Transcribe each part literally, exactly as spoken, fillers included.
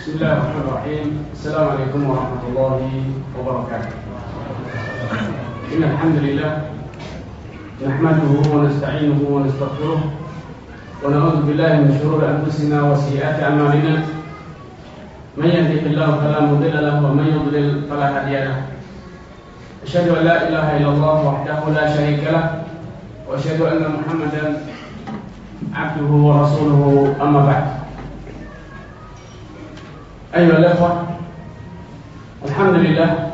Bismillahirrahmanirrahim. Assalamualaikum warahmatullahi wabarakatuh. Innal hamdalillah nahmaduhu wa nasta'inuhu wa nastaghfiruh wa na'udzu billahi min shururi anfusina wa sayyiati a'malina. Man yahdihillahu fala mudilla lahu wa man yudlil fala hadiya lahu. Asyhadu an la ilaha illallah wahdahu la syarika lahu wa asyhadu anna Muhammadan abduhu wa rasuluhu, amma ba'd. Ayyuhal ikhwah, alhamdulillah,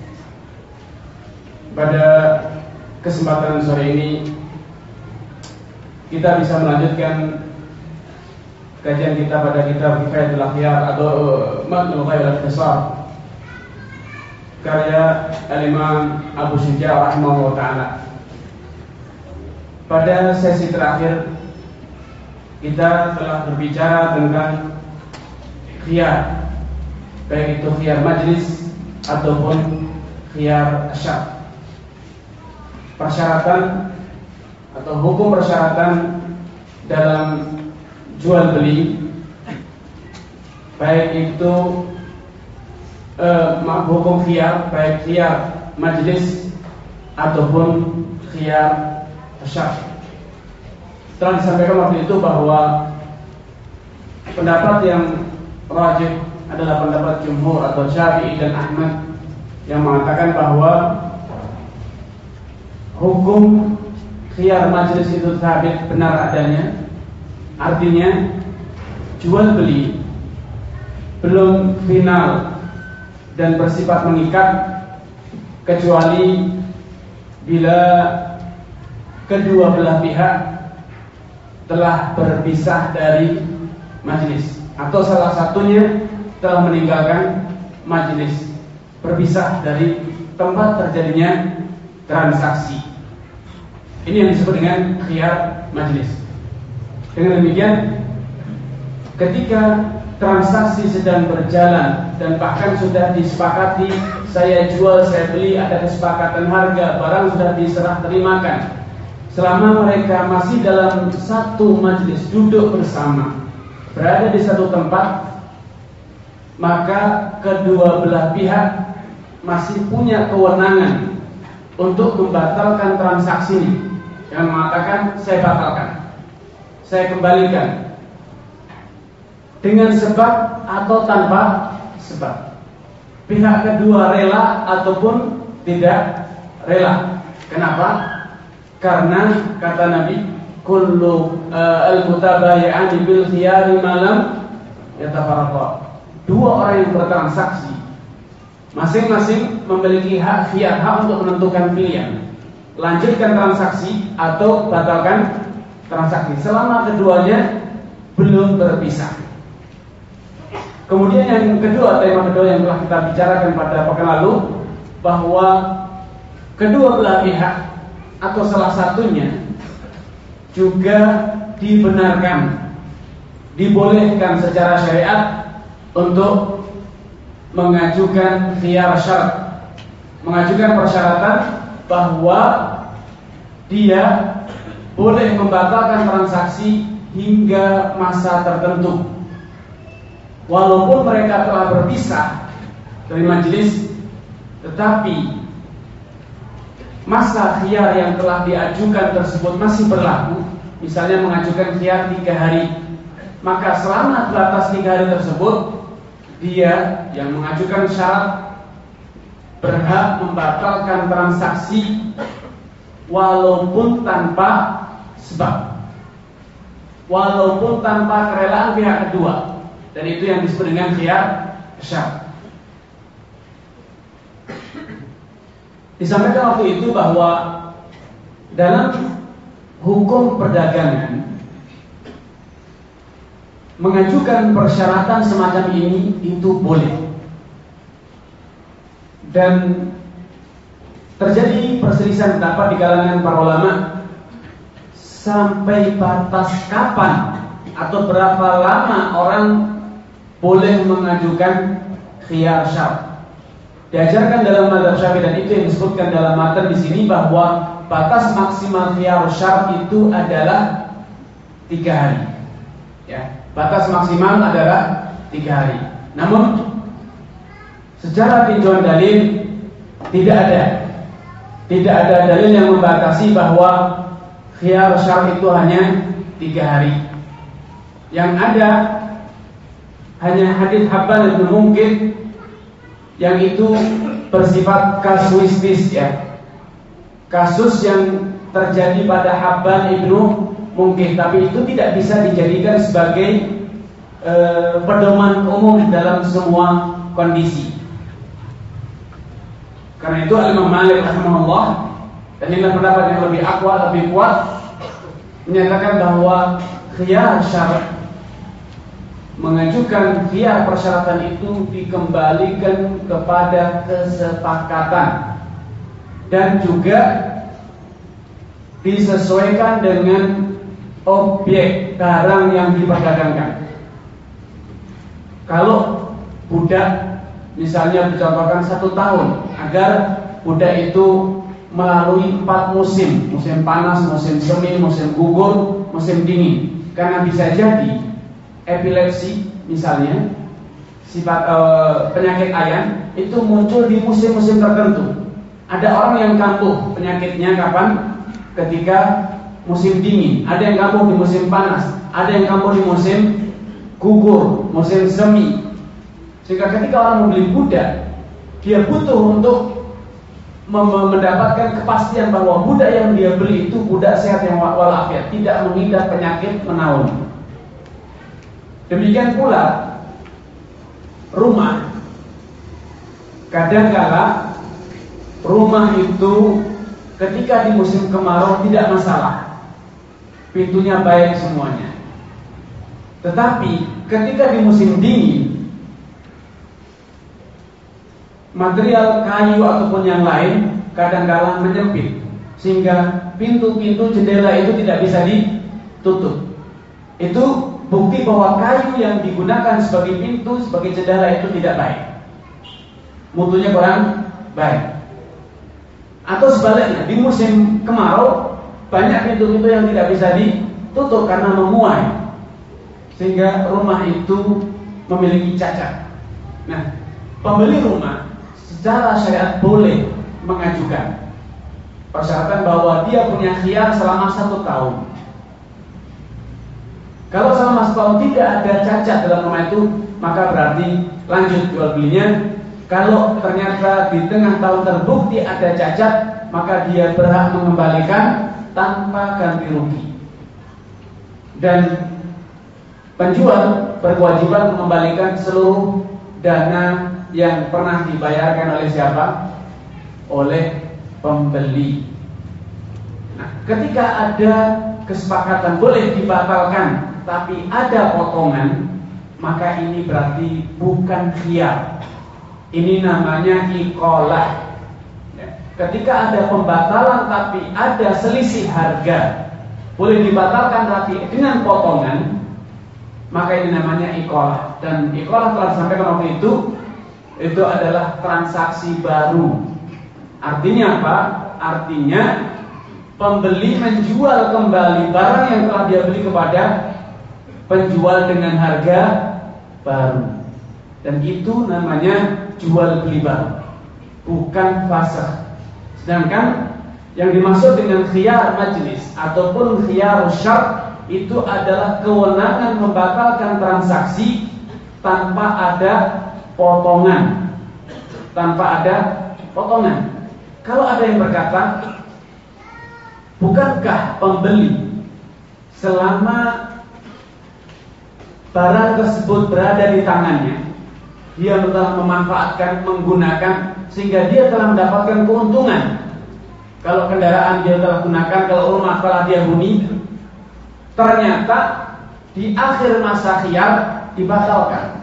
pada kesempatan sore ini kita bisa melanjutkan kajian kita pada kitab Kifayatul Akhyar atau Matnul Ghayatul Ikhtisar karya Al-Imam Abu Syuja' rahimahullah ta'ala. Pada sesi terakhir kita telah berbicara tentang khiyar, baik itu khiyar majlis ataupun khiyar syar. Persyaratan atau hukum persyaratan dalam jual beli, baik itu eh, hukum khiyar, baik khiyar majlis ataupun khiyar syar. Telah disampaikan waktu itu bahwa pendapat yang rajih adalah pendapat jumhur atau Syafi'i dan Ahmad yang mengatakan bahwa hukum khiyar majlis itu sabit, benar adanya. Artinya jual beli belum final dan bersifat mengikat kecuali bila kedua belah pihak telah berpisah dari majlis atau salah satunya telah meninggalkan majlis, berpisah dari tempat terjadinya transaksi. Ini yang disebut dengan khiyar majlis. Dengan demikian, ketika transaksi sedang berjalan dan bahkan sudah disepakati, saya jual, saya beli, ada kesepakatan harga, barang sudah diserah terimakan, selama mereka masih dalam satu majlis, duduk bersama, berada di satu tempat, maka kedua belah pihak masih punya kewenangan untuk membatalkan transaksi ini. Yang mengatakan saya batalkan, saya kembalikan, dengan sebab atau tanpa sebab. Pihak kedua rela ataupun tidak rela. Kenapa? Karena kata Nabi, kullu uh, al-mutabayi'ani bil khiyari malam yatafarraqa. Dua orang yang bertransaksi masing-masing memiliki hak khiyar, hak untuk menentukan pilihan, lanjutkan transaksi atau batalkan transaksi selama keduanya belum berpisah. Kemudian yang kedua, tema kedua yang telah kita bicarakan pada pekan lalu, bahwa kedua belah pihak atau salah satunya juga dibenarkan, dibolehkan secara syariat untuk mengajukan khiyar syarat, mengajukan persyaratan bahwa dia boleh membatalkan transaksi hingga masa tertentu, walaupun mereka telah berpisah dari majelis, tetapi masa khiyar yang telah diajukan tersebut masih berlaku. Misalnya mengajukan khiyar tiga hari, maka selama batas tiga hari tersebut, dia yang mengajukan syarat berhak membatalkan transaksi walaupun tanpa sebab, walaupun tanpa kerelaan pihak kedua, dan itu yang disebut dengan khiyar syarat. Disampaikan waktu itu bahwa dalam hukum perdagangan mengajukan persyaratan semacam ini itu boleh, dan terjadi perselisihan pendapat di kalangan para ulama sampai batas kapan atau berapa lama orang boleh mengajukan khiyar syarat. Diajarkan dalam mazhab Syafi'i, dan itu yang disebutkan dalam matan di sini, bahwa batas maksimal khiyar syarat itu adalah tiga hari. Ya, batas maksimal adalah tiga hari. Namun secara tinjauan dalil tidak ada tidak ada dalil yang membatasi bahwa khiyar syar itu hanya tiga hari. Yang ada hanya hadits Habban bin Munqidh yang itu bersifat kasuistis, ya, kasus yang terjadi pada Habban ibnu Munqidh, tapi itu tidak bisa dijadikan sebagai e, pedoman umum dalam semua kondisi. Karena itu Imam Malik rahimahullah, dan ini pendapat yang lebih akwa, lebih kuat, menyatakan bahwa khiyar syarat, mengajukan khiyar persyaratan itu dikembalikan kepada kesepakatan dan juga disesuaikan dengan objek barang yang diperdagangkan. Kalau budak misalnya dicontohkan satu tahun, agar budak itu melalui empat musim, musim panas, musim semi, musim gugur, musim dingin. Karena bisa jadi epilepsi misalnya, sifat e, penyakit ayan itu muncul di musim-musim tertentu. Ada orang yang kambuh penyakitnya kapan? Ketika musim dingin. Ada yang kambuh di musim panas, ada yang kambuh di musim gugur, musim semi. Sehingga ketika orang membeli budak, dia butuh untuk mendapatkan kepastian bahwa budak yang dia beli itu budak sehat yang walafiat, tidak mengidap penyakit menaun. Demikian pula rumah. Kadang-kala rumah itu ketika di musim kemarau tidak masalah, pintunya baik semuanya. Tetapi ketika di musim dingin, material kayu ataupun yang lain kadang-kala menyempit, sehingga pintu-pintu jendela itu tidak bisa ditutup. Itu bukti bahwa kayu yang digunakan sebagai pintu, sebagai jendela itu tidak baik, mutunya kurang baik. Atau sebaliknya, di musim kemarau banyak pintu-pintu yang tidak bisa ditutup karena memuai, sehingga rumah itu memiliki cacat. Nah, pembeli rumah secara syariat boleh mengajukan persyaratan bahwa dia punya khiyar selama satu tahun. Kalau selama satu tahun tidak ada cacat dalam rumah itu, maka berarti lanjut jual belinya. Kalau ternyata di tengah tahun terbukti ada cacat, maka dia berhak mengembalikan tanpa ganti rugi. Dan penjual berkewajiban mengembalikan seluruh dana yang pernah dibayarkan oleh siapa? Oleh pembeli. Nah, ketika ada kesepakatan boleh dibatalkan, tapi ada potongan, maka ini berarti bukan khiyar. Ini namanya iqalah. Ketika ada pembatalan tapi ada selisih harga, boleh dibatalkan tapi dengan potongan, maka ini namanya iqalah. Dan iqalah telah disampaikan waktu itu, itu adalah transaksi baru. Artinya apa? Artinya pembeli menjual kembali barang yang telah dia beli kepada penjual dengan harga baru. Dan itu namanya jual beli baru, bukan fasakh. Sedangkan yang dimaksud dengan khiyar majlis ataupun khiyar syart itu adalah kewenangan membatalkan transaksi tanpa ada potongan, tanpa ada potongan. Kalau ada yang berkata, bukankah pembeli selama barang tersebut berada di tangannya, dia telah memanfaatkan, menggunakan, sehingga dia telah mendapatkan keuntungan. Kalau kendaraan dia telah gunakan, kalau rumah telah dia huni, ternyata di akhir masa khiyar dibatalkan.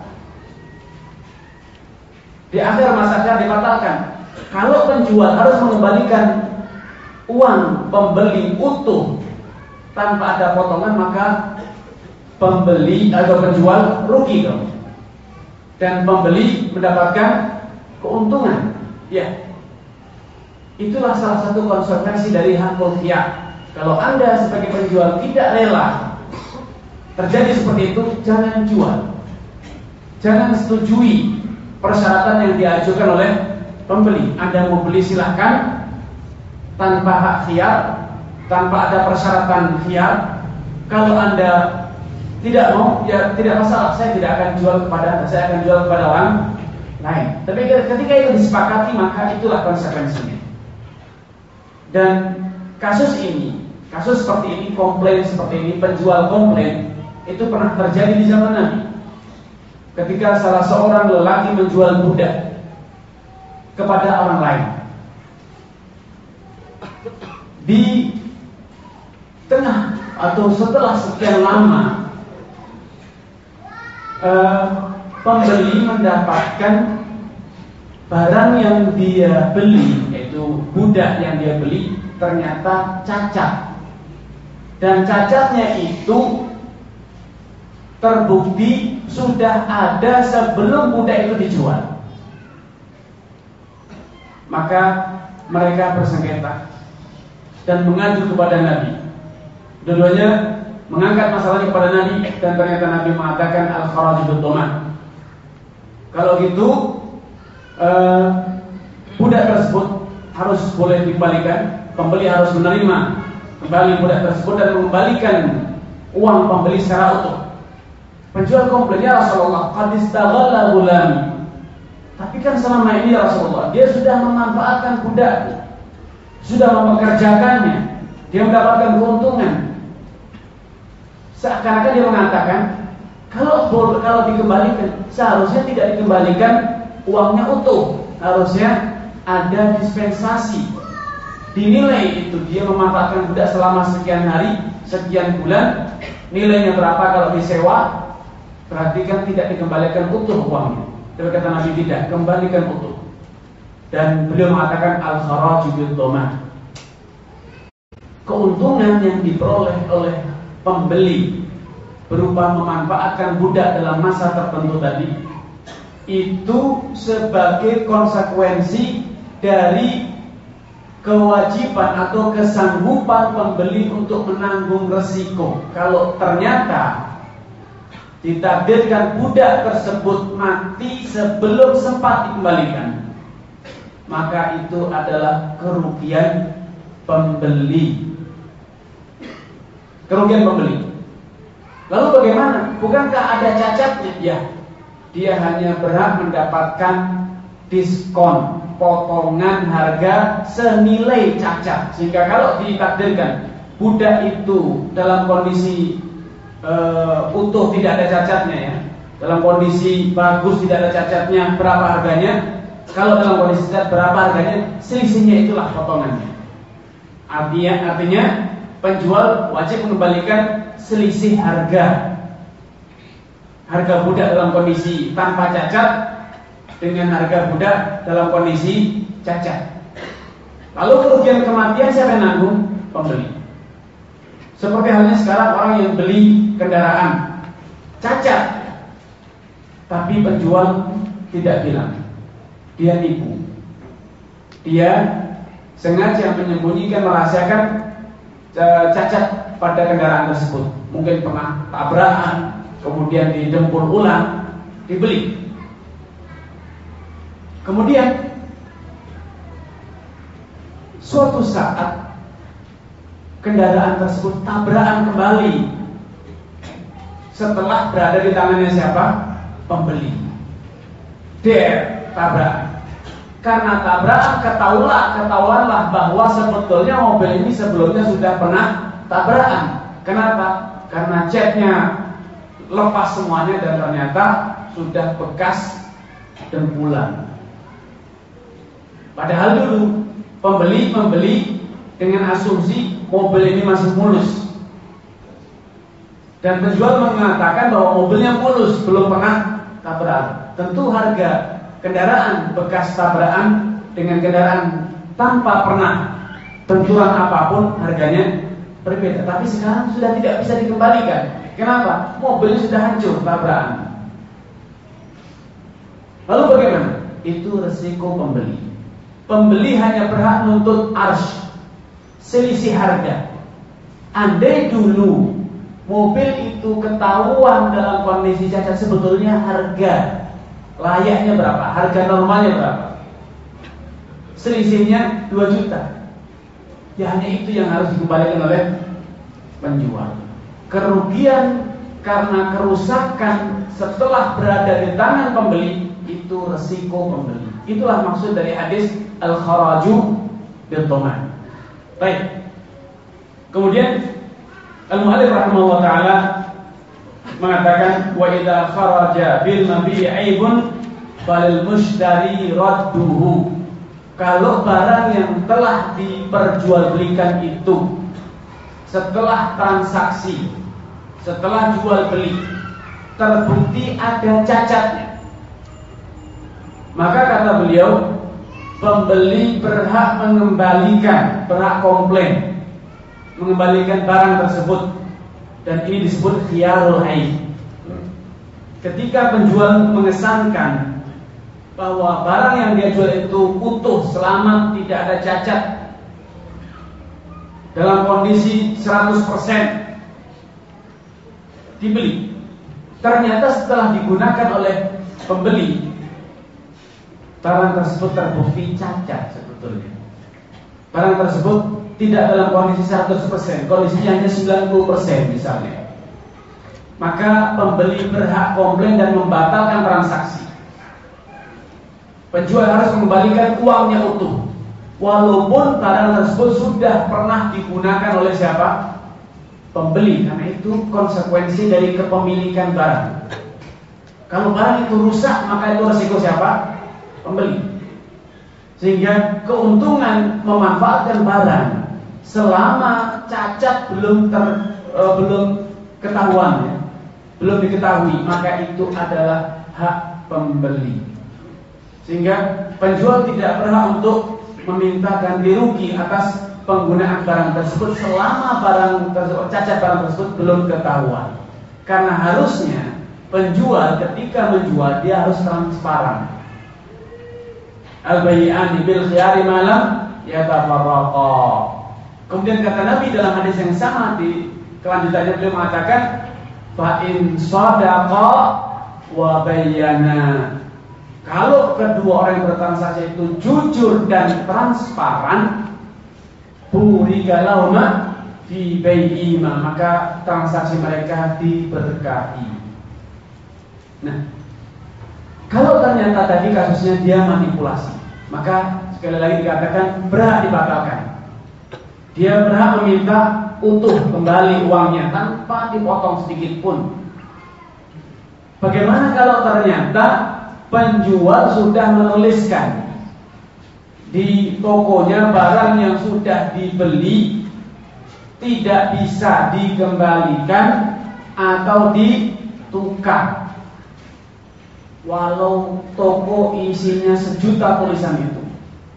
Di akhir masa khiyar dibatalkan. Kalau penjual harus mengembalikan uang pembeli utuh tanpa ada potongan, maka pembeli atau penjual rugi dong, dan pembeli mendapatkan keuntungan. Ya, itulah salah satu konsekuensi dari hakul khiyar. Kalau Anda sebagai penjual tidak rela terjadi seperti itu, jangan jual. jangan setujui persyaratan yang diajukan oleh pembeli. Anda mau beli silahkan tanpa hak khiyar, tanpa ada persyaratan khiyar. Kalau Anda tidak mau, ya tidak masalah, saya tidak akan jual kepada Anda, saya akan jual kepada orang lain. Tapi ketika itu disepakati, maka itulah konsekuensinya. Dan kasus ini, kasus seperti ini, komplain seperti ini, penjual komplain, itu pernah terjadi di zaman Nabi. Ketika salah seorang lelaki menjual budak kepada orang lain, di tengah atau setelah sekian lama, eh, pembeli mendapatkan barang yang dia beli, yaitu budak yang dia beli, ternyata cacat. Dan cacatnya itu terbukti sudah ada sebelum budak itu dijual. Maka mereka bersengketa dan mengadu kepada Nabi. Dua-duanya mengangkat masalahnya kepada Nabi, dan ternyata Nabi mengatakan al-kharajibut dhaman. Kalau gitu, eh, budak tersebut harus boleh dikembalikan. Pembeli harus menerima kembali budak tersebut dan mengembalikan uang pembeli secara utuh. Penjual komplain, ya Rasulullah, qad istaghalla gulami. Tapi kan selama ini ya Rasulullah, dia sudah memanfaatkan budak, sudah mempekerjakannya, dia mendapatkan keuntungan. Seakan-akan dia mengatakan, kalau kalau dikembalikan, seharusnya tidak dikembalikan uangnya utuh, harusnya ada dispensasi. Dinilai itu dia memanfaatkan budak selama sekian hari, sekian bulan, nilainya berapa kalau disewa, berarti kan tidak dikembalikan utuh uangnya. Tapi kata Nabi tidak, kembalikan utuh. Dan beliau mengatakan al-kharajibut dhaman. Keuntungan yang diperoleh oleh pembeli berupa memanfaatkan budak dalam masa tertentu tadi, itu sebagai konsekuensi dari kewajiban atau kesanggupan pembeli untuk menanggung resiko. Kalau ternyata ditakdirkan budak tersebut mati sebelum sempat dikembalikan, maka itu adalah kerugian pembeli. Kerugian pembeli. Lalu bagaimana? Bukankah ada cacatnya? Ya, dia hanya berhak mendapatkan diskon, potongan harga senilai cacat. Sehingga kalau ditakdirkan budak itu dalam kondisi uh, utuh, tidak ada cacatnya, ya, dalam kondisi bagus, tidak ada cacatnya, berapa harganya? Kalau dalam kondisi cacat, berapa harganya? Selisihnya itulah potongannya. Artinya, artinya penjual wajib mengembalikan selisih harga harga budak dalam kondisi tanpa cacat dengan harga budak dalam kondisi cacat. Lalu kerugian kematian siapa yang nanggung? Pembeli. Seperti halnya sekarang orang yang beli kendaraan cacat, tapi penjual tidak bilang, dia tipu, dia sengaja menyembunyikan, merahasiakan cacat pada kendaraan tersebut. Mungkin pernah tabrakan, kemudian didempul ulang, dibeli. Kemudian suatu saat kendaraan tersebut tabrakan kembali setelah berada di tangannya siapa? Pembeli. Der, tabrakan. Karena tabrakan ketahuilah, ketahuanlah bahwa sebetulnya mobil ini sebelumnya sudah pernah tabrakan. Kenapa? Karena catnya lepas semuanya dan ternyata sudah bekas dempulan. Padahal dulu pembeli membeli dengan asumsi mobil ini masih mulus, dan penjual mengatakan bahwa mobilnya mulus, belum pernah tabrakan. Tentu harga kendaraan bekas tabrakan dengan kendaraan tanpa pernah benturan apapun harganya berbeda. Tapi sekarang sudah tidak bisa dikembalikan. Kenapa? Mobilnya sudah hancur tabrakan. Lalu bagaimana? Itu resiko pembeli. Pembeli hanya berhak menuntut arsh, selisih harga. Andai dulu mobil itu ketahuan dalam kondisi cacat, sebetulnya harga layaknya berapa? Harga normalnya berapa? Selisihnya dua juta. Ya hanya itu yang harus dikembalikan oleh penjual. Kerugian karena kerusakan setelah berada di tangan pembeli itu resiko pembeli. Itulah maksud dari hadis al-kharaju bil thaman. Baik. Kemudian Al-Mu'allif rahimahullah ta'ala mengatakan wa idza kharaja bil mabi'i aibun falil mushtari radduhu. Kalau barang yang telah diperjualbelikan itu setelah transaksi, setelah jual beli terbukti ada cacatnya, maka kata beliau pembeli berhak mengembalikan, berhak komplain, mengembalikan barang tersebut, dan ini disebut khiyarul aib. Ketika penjual mengesankan bahwa barang yang dia jual itu utuh, selamat, tidak ada cacat, dalam kondisi seratus persen dibeli, ternyata setelah digunakan oleh pembeli barang tersebut terbukti cacat sebetulnya. Barang tersebut tidak dalam kondisi seratus persen, kondisinya hanya sembilan puluh persen misalnya. Maka pembeli berhak komplain dan membatalkan transaksi. Penjual harus mengembalikan uangnya utuh, walaupun barang tersebut sudah pernah digunakan oleh siapa? Pembeli, karena itu konsekuensi dari kepemilikan barang. Kalau barang itu rusak, maka itu resiko siapa? Pembeli. Sehingga keuntungan memanfaatkan barang selama cacat belum ter, e, belum ketahuan, ya, belum diketahui, maka itu adalah hak pembeli. Sehingga penjual tidak berhak untuk meminta ganti rugi atas penggunaan barang tersebut selama barang tersebut, cacat barang tersebut belum ketahuan. Karena harusnya penjual ketika menjual dia harus transparan. Al-bay'ani bil khiyari malam yatafarraqa. Kemudian kata Nabi dalam hadis yang sama di kelanjutannya beliau mengatakan fa in sadaqa wa bayyana. Kalau kedua orang yang bertransaksi itu jujur dan transparan, burika lahuma fi bai'ihima, maka transaksi mereka diberkahi. Nah, kalau ternyata tadi kasusnya dia manipulasi, maka sekali lagi dikatakan berhak dibatalkan. Dia berhak meminta utuh kembali uangnya tanpa dipotong sedikit pun. Bagaimana kalau ternyata penjual sudah menuliskan di tokonya barang yang sudah dibeli tidak bisa dikembalikan atau ditukar, walau toko isinya sejuta tulisan itu.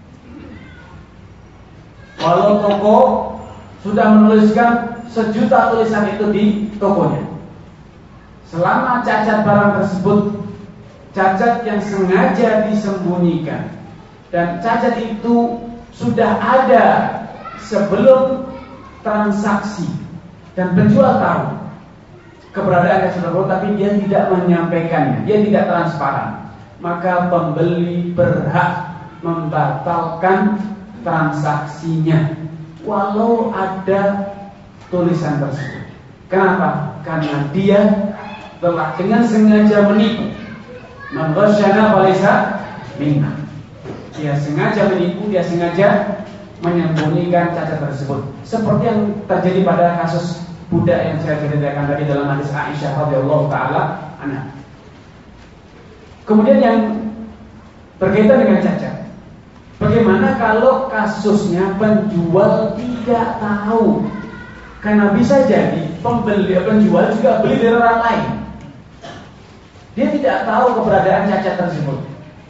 Walau toko sudah menuliskan sejuta tulisan itu di tokonya, selama cacat barang tersebut cacat yang sengaja disembunyikan dan cacat itu sudah ada sebelum transaksi dan penjual tahu keberadaan cacat tersebut tapi dia tidak menyampaikannya, dia tidak transparan, maka pembeli berhak membatalkan transaksinya walau ada tulisan tersebut. Kenapa? Karena dia telah dengan sengaja menipu. Man ghasyana falaysa minna. Dia sengaja menipu, dia sengaja menyembunyikan cacat tersebut. Seperti yang terjadi pada kasus budak yang saya ceritakan tadi dalam hadis Aisyah radhiyallahu taala anha. Kemudian yang berkaitan dengan cacat, bagaimana kalau kasusnya penjual tidak tahu? Karena bisa jadi pembeli penjual juga beli dari orang lain. Dia tidak tahu keberadaan cacat tersebut.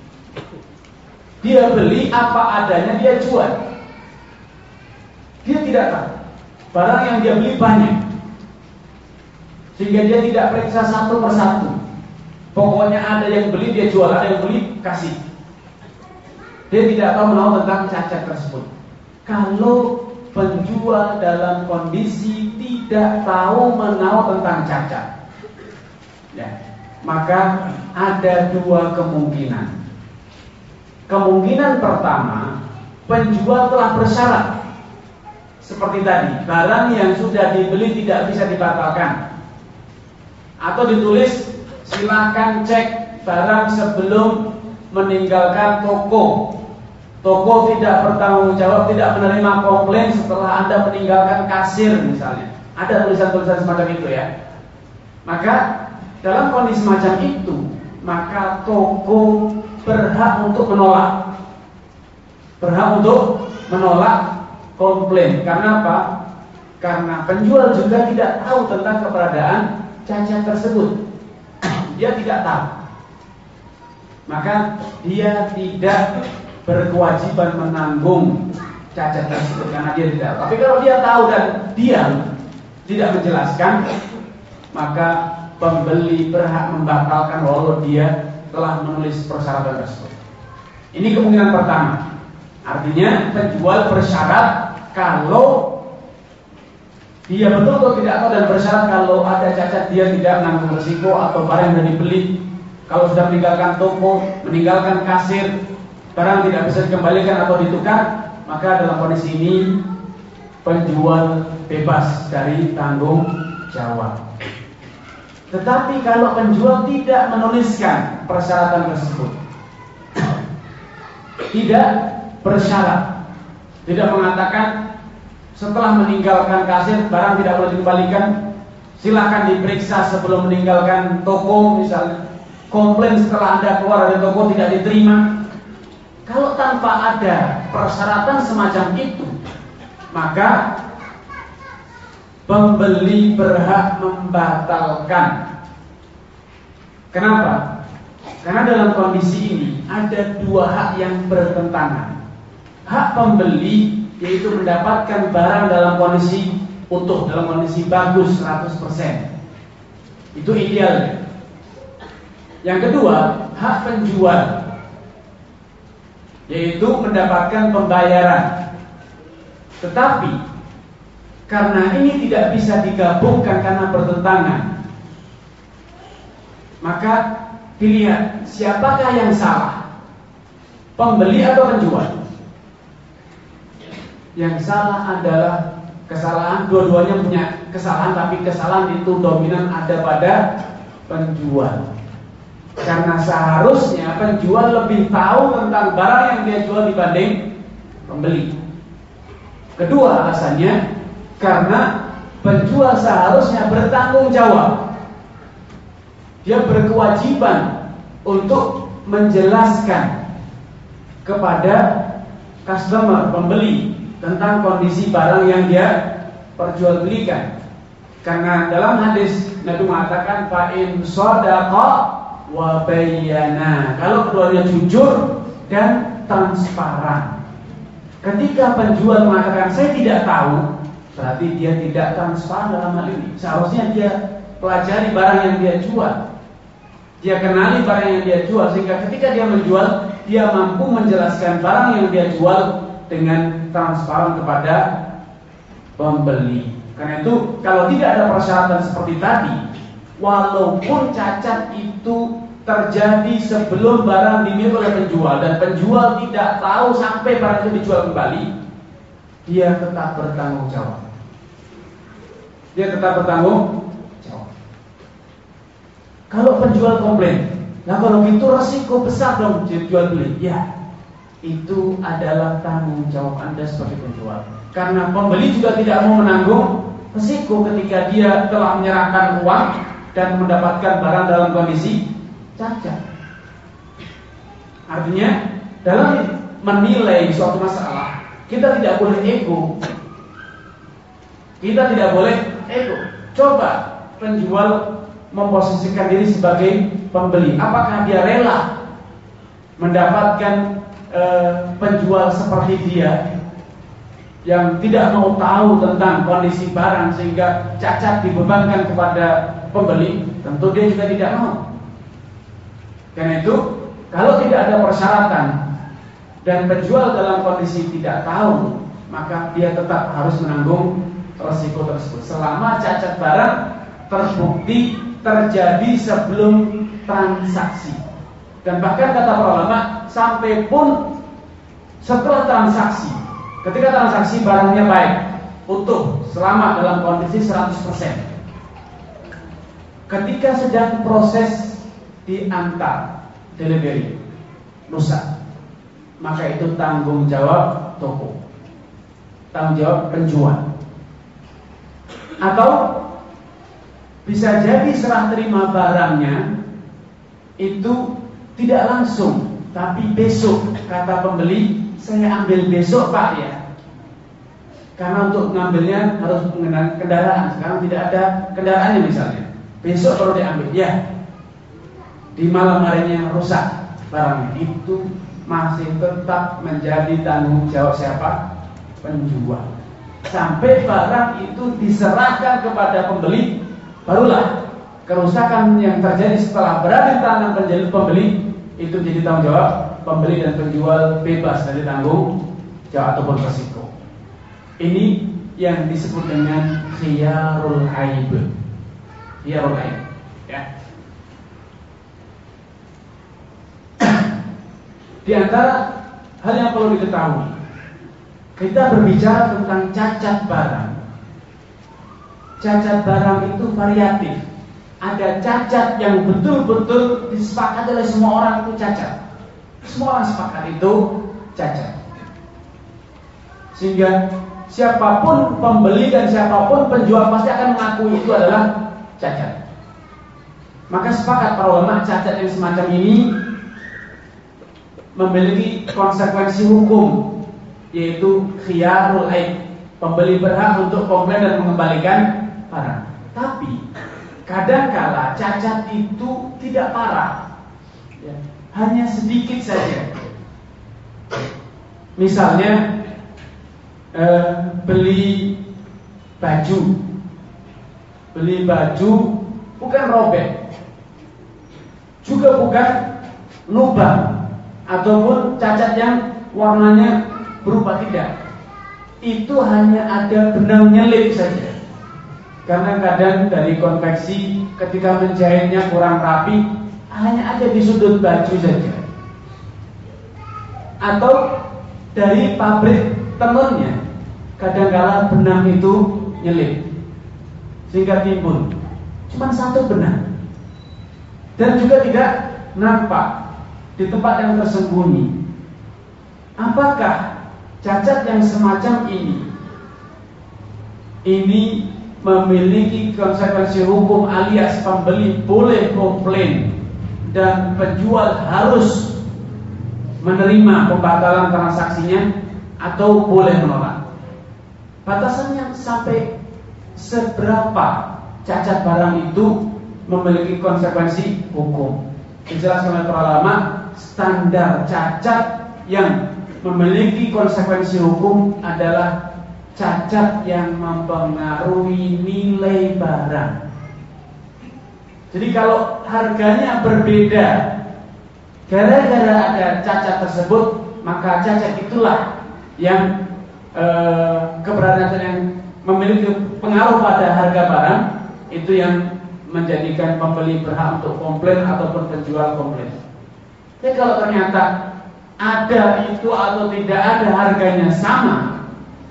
Dia beli apa adanya, dia jual. Dia tidak tahu. Barang yang dia beli banyak, sehingga dia tidak periksa satu persatu. Pokoknya ada yang beli, dia jual. Ada yang beli, kasih. Dia tidak tahu menahu tentang cacat tersebut. Kalau penjual dalam kondisi tidak tahu menahu tentang cacat, ya, maka ada dua kemungkinan. Kemungkinan pertama, penjual telah bersyarat seperti tadi, barang yang sudah dibeli tidak bisa dibatalkan, atau ditulis silakan cek barang sebelum meninggalkan toko. Toko tidak bertanggung jawab, tidak menerima komplain setelah Anda meninggalkan kasir misalnya. Ada tulisan-tulisan semacam itu ya. Maka dalam kondisi semacam itu, maka toko berhak untuk menolak. Berhak untuk menolak komplain. Karena apa? Karena penjual juga tidak tahu tentang keberadaan cacat tersebut. Dia tidak tahu. Maka dia tidak berkewajiban menanggung cacat tersebut karena dia tidak tahu. Tapi kalau dia tahu dan diam, tidak menjelaskan, maka pembeli berhak membatalkan walau dia telah menulis persyaratan tersebut. Ini kemungkinan pertama. Artinya penjual bersyarat kalau dia betul-betul tidak tahu dan bersyarat kalau ada cacat dia tidak menanggung risiko atau barang yang dibeli. Kalau sudah meninggalkan toko, meninggalkan kasir, barang tidak bisa dikembalikan atau ditukar, maka dalam kondisi ini penjual bebas dari tanggung jawab. Tetapi kalau penjual tidak menuliskan persyaratan tersebut, tidak bersyarat, tidak mengatakan setelah meninggalkan kasir barang tidak boleh dikembalikan, silakan diperiksa sebelum meninggalkan toko misalnya, komplain setelah Anda keluar dari toko tidak diterima. Kalau tanpa ada persyaratan semacam itu, maka pembeli berhak membatalkan. Kenapa? Karena dalam kondisi ini ada dua hak yang bertentangan. Hak pembeli yaitu mendapatkan barang dalam kondisi utuh, dalam kondisi bagus seratus persen. Itu ideal. Yang kedua, hak penjual yaitu mendapatkan pembayaran. Tetapi karena ini tidak bisa digabungkan karena bertentangan, maka dilihat siapakah yang salah, pembeli atau penjual. Yang salah adalah kesalahan, dua-duanya punya kesalahan, tapi kesalahan itu dominan ada pada penjual. Karena seharusnya penjual lebih tahu tentang barang yang dia jual dibanding pembeli. Kedua alasannya, karena penjual seharusnya bertanggung jawab. Dia berkewajiban untuk menjelaskan kepada customer, pembeli, tentang kondisi barang yang dia perjualbelikan. Karena dalam hadis Nabi mengatakan fa'in shadaqa wa bayyana, kalau keduanya jujur dan transparan. Ketika penjual mengatakan saya tidak tahu, berarti dia tidak transparan dalam hal ini. Seharusnya dia pelajari barang yang dia jual, dia kenali barang yang dia jual, sehingga ketika dia menjual, dia mampu menjelaskan barang yang dia jual dengan transparan kepada pembeli. Karena itu kalau tidak ada persyaratan seperti tadi, walaupun cacat itu terjadi sebelum barang dimiliki oleh penjual dan penjual tidak tahu sampai barang itu dijual kembali, dia tetap bertanggung jawab. Dia tetap bertanggung jawab. Kalau penjual komplain, nah kalau gitu resiko besar dong jual beli. Ya, itu adalah tanggung jawab Anda sebagai penjual. Karena pembeli juga tidak mau menanggung resiko ketika dia telah menyerahkan uang dan mendapatkan barang dalam kondisi cacat. Artinya dalam menilai suatu masalah, kita tidak boleh ego. Kita tidak boleh ego. Coba penjual memposisikan diri sebagai pembeli. Apakah dia rela mendapatkan e, penjual seperti dia yang tidak mau tahu tentang kondisi barang sehingga cacat dibebankan kepada pembeli? Tentu dia juga tidak mau. Karena itu, kalau tidak ada persyaratan dan penjual dalam kondisi tidak tahu, maka dia tetap harus menanggung resiko tersebut selama cacat barang terbukti terjadi sebelum transaksi. Dan bahkan kata para ulama, sampai pun setelah transaksi, ketika transaksi barangnya baik, utuh, selamat dalam kondisi seratus persen, ketika sedang proses diantar delivery rusak, maka itu tanggung jawab toko, tanggung jawab penjual. Atau bisa jadi serah terima barangnya itu tidak langsung, tapi besok, kata pembeli, saya ambil besok Pak ya, karena untuk mengambilnya harus menggunakan kendaraan. Sekarang tidak ada kendaraannya misalnya, besok baru diambil. Ya, di malam harinya rusak barangnya, itu masih tetap menjadi tanggung jawab siapa? Penjual. Sampai barang itu diserahkan kepada pembeli, barulah kerusakan yang terjadi setelah berada di tangan pembeli itu jadi tanggung jawab pembeli, dan penjual bebas dari tanggung jawab ataupun resiko. Ini yang disebut dengan khiyarul aib. Khiyarul aib, ya. Di antara hal yang perlu diketahui, kita berbicara tentang cacat barang. Cacat barang itu variatif. Ada cacat yang betul-betul disepakati oleh semua orang itu cacat. Semua orang sepakat itu cacat. Sehingga siapapun pembeli dan siapapun penjual pasti akan mengakui itu adalah cacat. Maka sepakat para ulama, cacat yang semacam ini memiliki konsekuensi hukum, yaitu khiyarul aib. Pembeli berhak untuk komplain dan mengembalikan barang. Tapi kadangkala cacat itu tidak parah, ya, hanya sedikit saja. Misalnya eh, beli baju, beli baju bukan robek, juga bukan lubang, ataupun cacat yang warnanya berubah, tidak. Itu hanya ada benang nyelip saja. Karena kadang dari konveksi ketika menjahitnya kurang rapi, hanya ada di sudut baju saja. Atau dari pabrik tenunnya, kadang-kala benang itu nyelip, sehingga timbul cuma satu benang, dan juga tidak nampak di tempat yang tersembunyi. Apakah cacat yang semacam ini ini memiliki konsekuensi hukum, alias pembeli boleh komplain dan penjual harus menerima pembatalan transaksinya, atau boleh menolak? Batasannya sampai seberapa cacat barang itu memiliki konsekuensi hukum? Dijelaskan oleh para ulama, standar cacat yang memiliki konsekuensi hukum adalah cacat yang mempengaruhi nilai barang. Jadi kalau harganya berbeda gara-gara ada cacat tersebut, maka cacat itulah yang eh, keberadaan yang memiliki pengaruh pada harga barang, itu yang menjadikan pembeli berhak untuk komplain ataupun penjual komplain. Jadi kalau ternyata ada itu atau tidak ada harganya sama,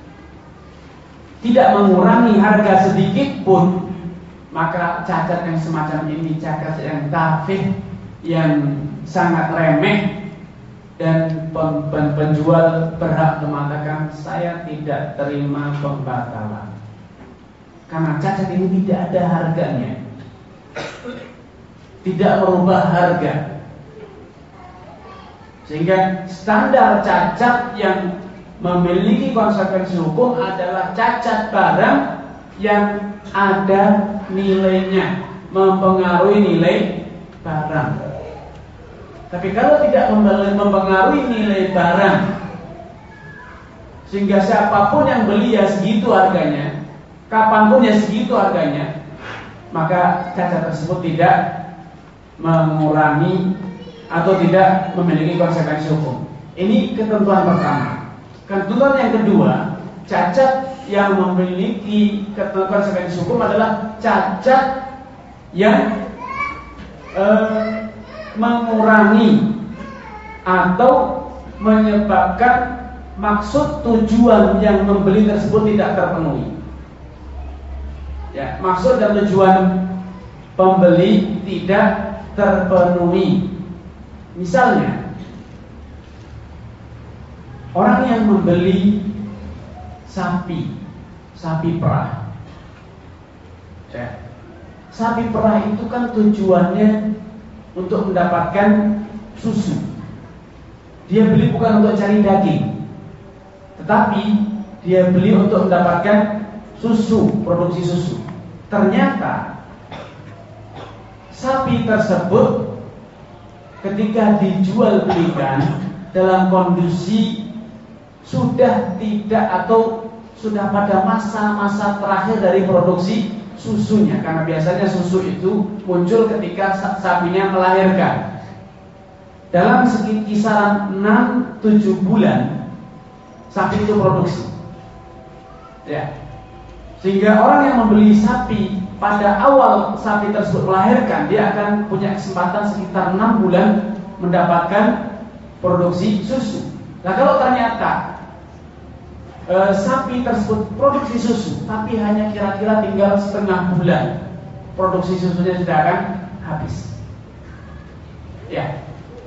tidak mengurangi harga sedikit pun, maka cacat yang semacam ini cacat yang tafih, yang sangat remeh, dan penjual berhak mengatakan saya tidak terima pembatalan karena cacat ini tidak ada harganya, tidak merubah harga. Sehingga standar cacat yang memiliki konsekuensi hukum adalah cacat barang yang ada nilainya, mempengaruhi nilai barang. Tapi kalau tidak mempengaruhi nilai barang, sehingga siapapun yang beli ya segitu harganya, kapanpun ya segitu harganya, maka cacat tersebut tidak mengurangi atau tidak memiliki konsekuensi hukum. Ini ketentuan pertama. Ketentuan yang kedua, cacat yang memiliki konsekuensi hukum adalah cacat yang eh, mengurangi atau menyebabkan maksud tujuan yang membeli tersebut tidak terpenuhi. Ya, maksud dan tujuan pembeli tidak terpenuhi. Misalnya, orang yang membeli sapi, sapi perah. Ya. Sapi perah itu kan tujuannya untuk mendapatkan susu. Dia beli bukan untuk cari daging, tetapi dia beli untuk mendapatkan susu, produksi susu. Ternyata sapi tersebut ketika dijual belikan dalam kondisi sudah tidak atau sudah pada masa-masa terakhir dari produksi susunya, karena biasanya susu itu muncul ketika sapinya melahirkan. Dalam segi kisaran enam tujuh bulan sapi itu produksi. Ya. Sehingga orang yang membeli sapi pada awal sapi tersebut melahirkan, dia akan punya kesempatan sekitar enam bulan mendapatkan produksi susu. Nah, kalau ternyata e, sapi tersebut produksi susu, tapi hanya kira-kira tinggal setengah bulan, produksi susunya sudah akan habis. Ya.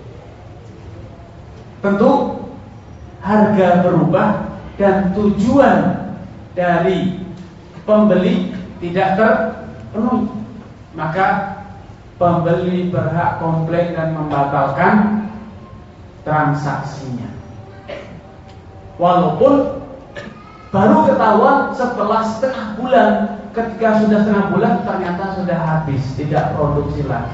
Tentu harga berubah dan tujuan dari pembeli tidak terpenuhi, maka pembeli berhak komplain dan membatalkan transaksinya. Walaupun baru ketahuan setelah setengah bulan, ketika sudah setengah bulan ternyata sudah habis, tidak produksi lagi,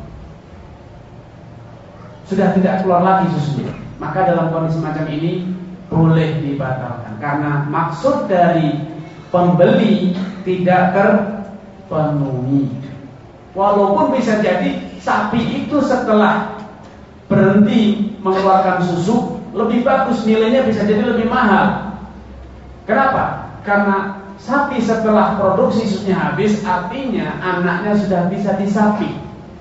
sudah tidak keluar lagi susunya. Maka dalam kondisi macam ini boleh dibatalkan, karena maksud dari pembeli tidak terpenuhi. Walaupun bisa jadi sapi itu setelah berhenti mengeluarkan susu lebih bagus, nilainya bisa jadi lebih mahal. Kenapa? Karena sapi setelah produksi susunya habis, artinya anaknya sudah bisa disapi,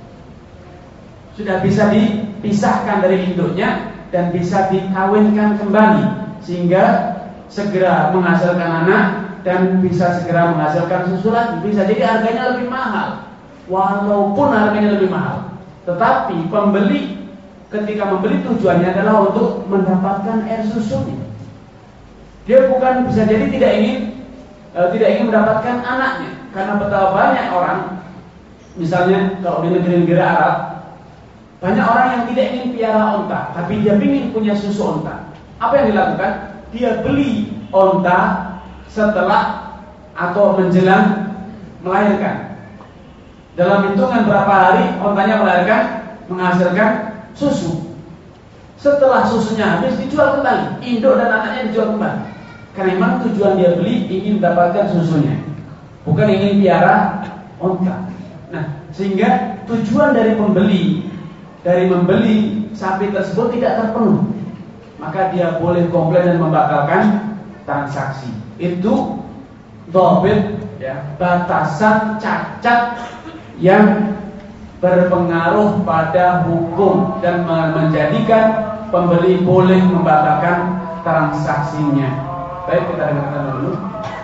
sudah bisa dipisahkan dari induknya dan bisa dikawinkan kembali, sehingga segera menghasilkan anak dan bisa segera menghasilkan susu lagi. Bisa jadi harganya lebih mahal. Walaupun harganya lebih mahal, tetapi pembeli ketika membeli tujuannya adalah untuk mendapatkan air susunya. Dia bukan, bisa jadi tidak ingin e, tidak ingin mendapatkan anaknya. Karena betapa banyak orang, misalnya kalau di negeri-negeri Arab, banyak orang yang tidak ingin piara onta, tapi dia ingin punya susu onta. Apa yang dilakukan? Dia beli onta setelah atau menjelang melahirkan. Dalam hitungan berapa hari ontanya melahirkan, menghasilkan susu. Setelah susunya habis, dijual kembali, induk dan anaknya dijual kembali. Karena memang tujuan dia beli ingin mendapatkan susunya, bukan ingin piara onta. Nah, sehingga tujuan dari pembeli dari membeli sapi tersebut tidak terpenuhi, maka dia boleh komplain dan membatalkan transaksi. Itu dhabit, ya, batasan cacat yang berpengaruh pada hukum dan menjadikan pembeli boleh membatalkan transaksinya. Baik, kita dengarkan dulu.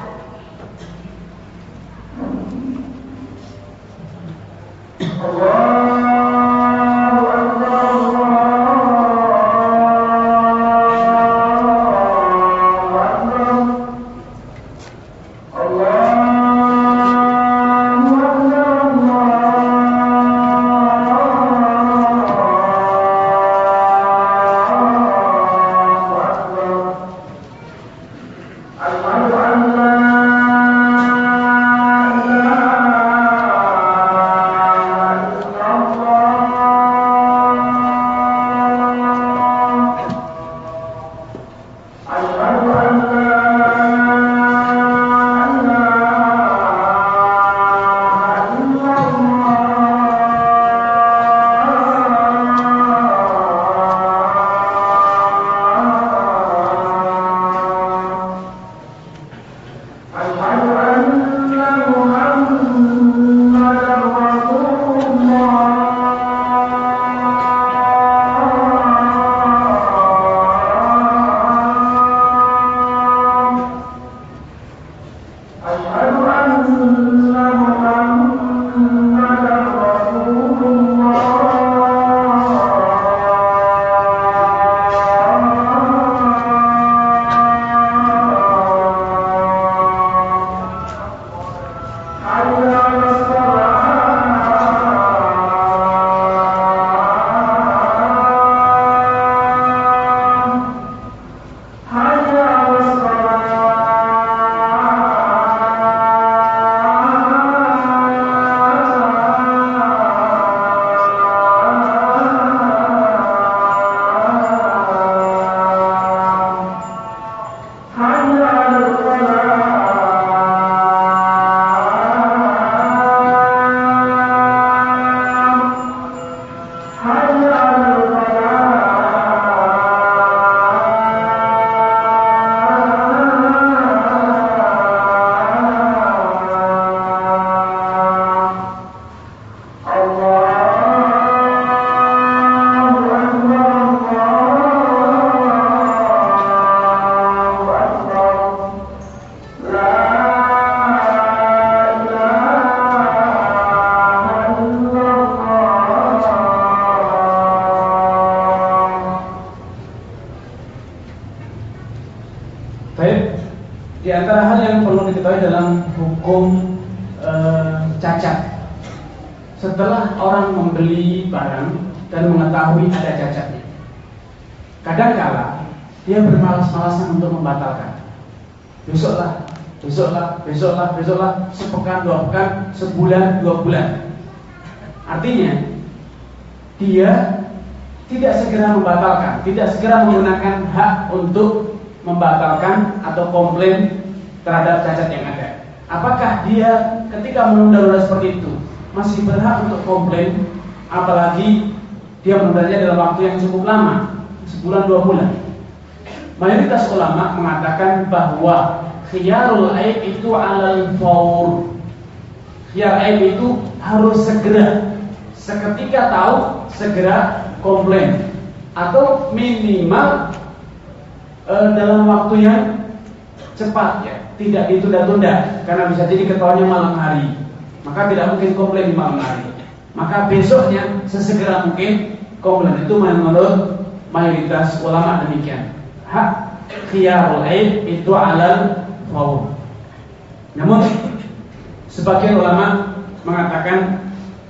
Allah Allah Di antara hal yang perlu diketahui dalam hukum e, cacat, setelah orang membeli barang dan mengetahui ada cacatnya, kadangkala dia bermalas-malasan untuk membatalkan. Besoklah, besoklah, besoklah, besoklah, sepekan, dua pekan, sebulan, dua bulan. Artinya dia tidak segera membatalkan, tidak segera menggunakan hak untuk membatalkan atau komplain terhadap cacat yang ada. Apakah dia ketika menunda-nunda seperti itu masih berhak untuk komplain, apalagi dia menundanya dalam waktu yang cukup lama, sebulan dua bulan? Mayoritas ulama mengatakan bahwa khiyarul aib itu alal faur. Khiyar aib itu harus segera, seketika tahu segera komplain, atau minimal e, dalam waktu yang cepat, ya, tidak ditunda-tunda, karena bisa jadi ketahuannya malam hari, maka tidak mungkin komplain di malam hari, maka besoknya sesegera mungkin komplain. Itu menurut mayoritas ulama demikian. Hak khiyarul aib itu alal faur. Namun sebagian ulama mengatakan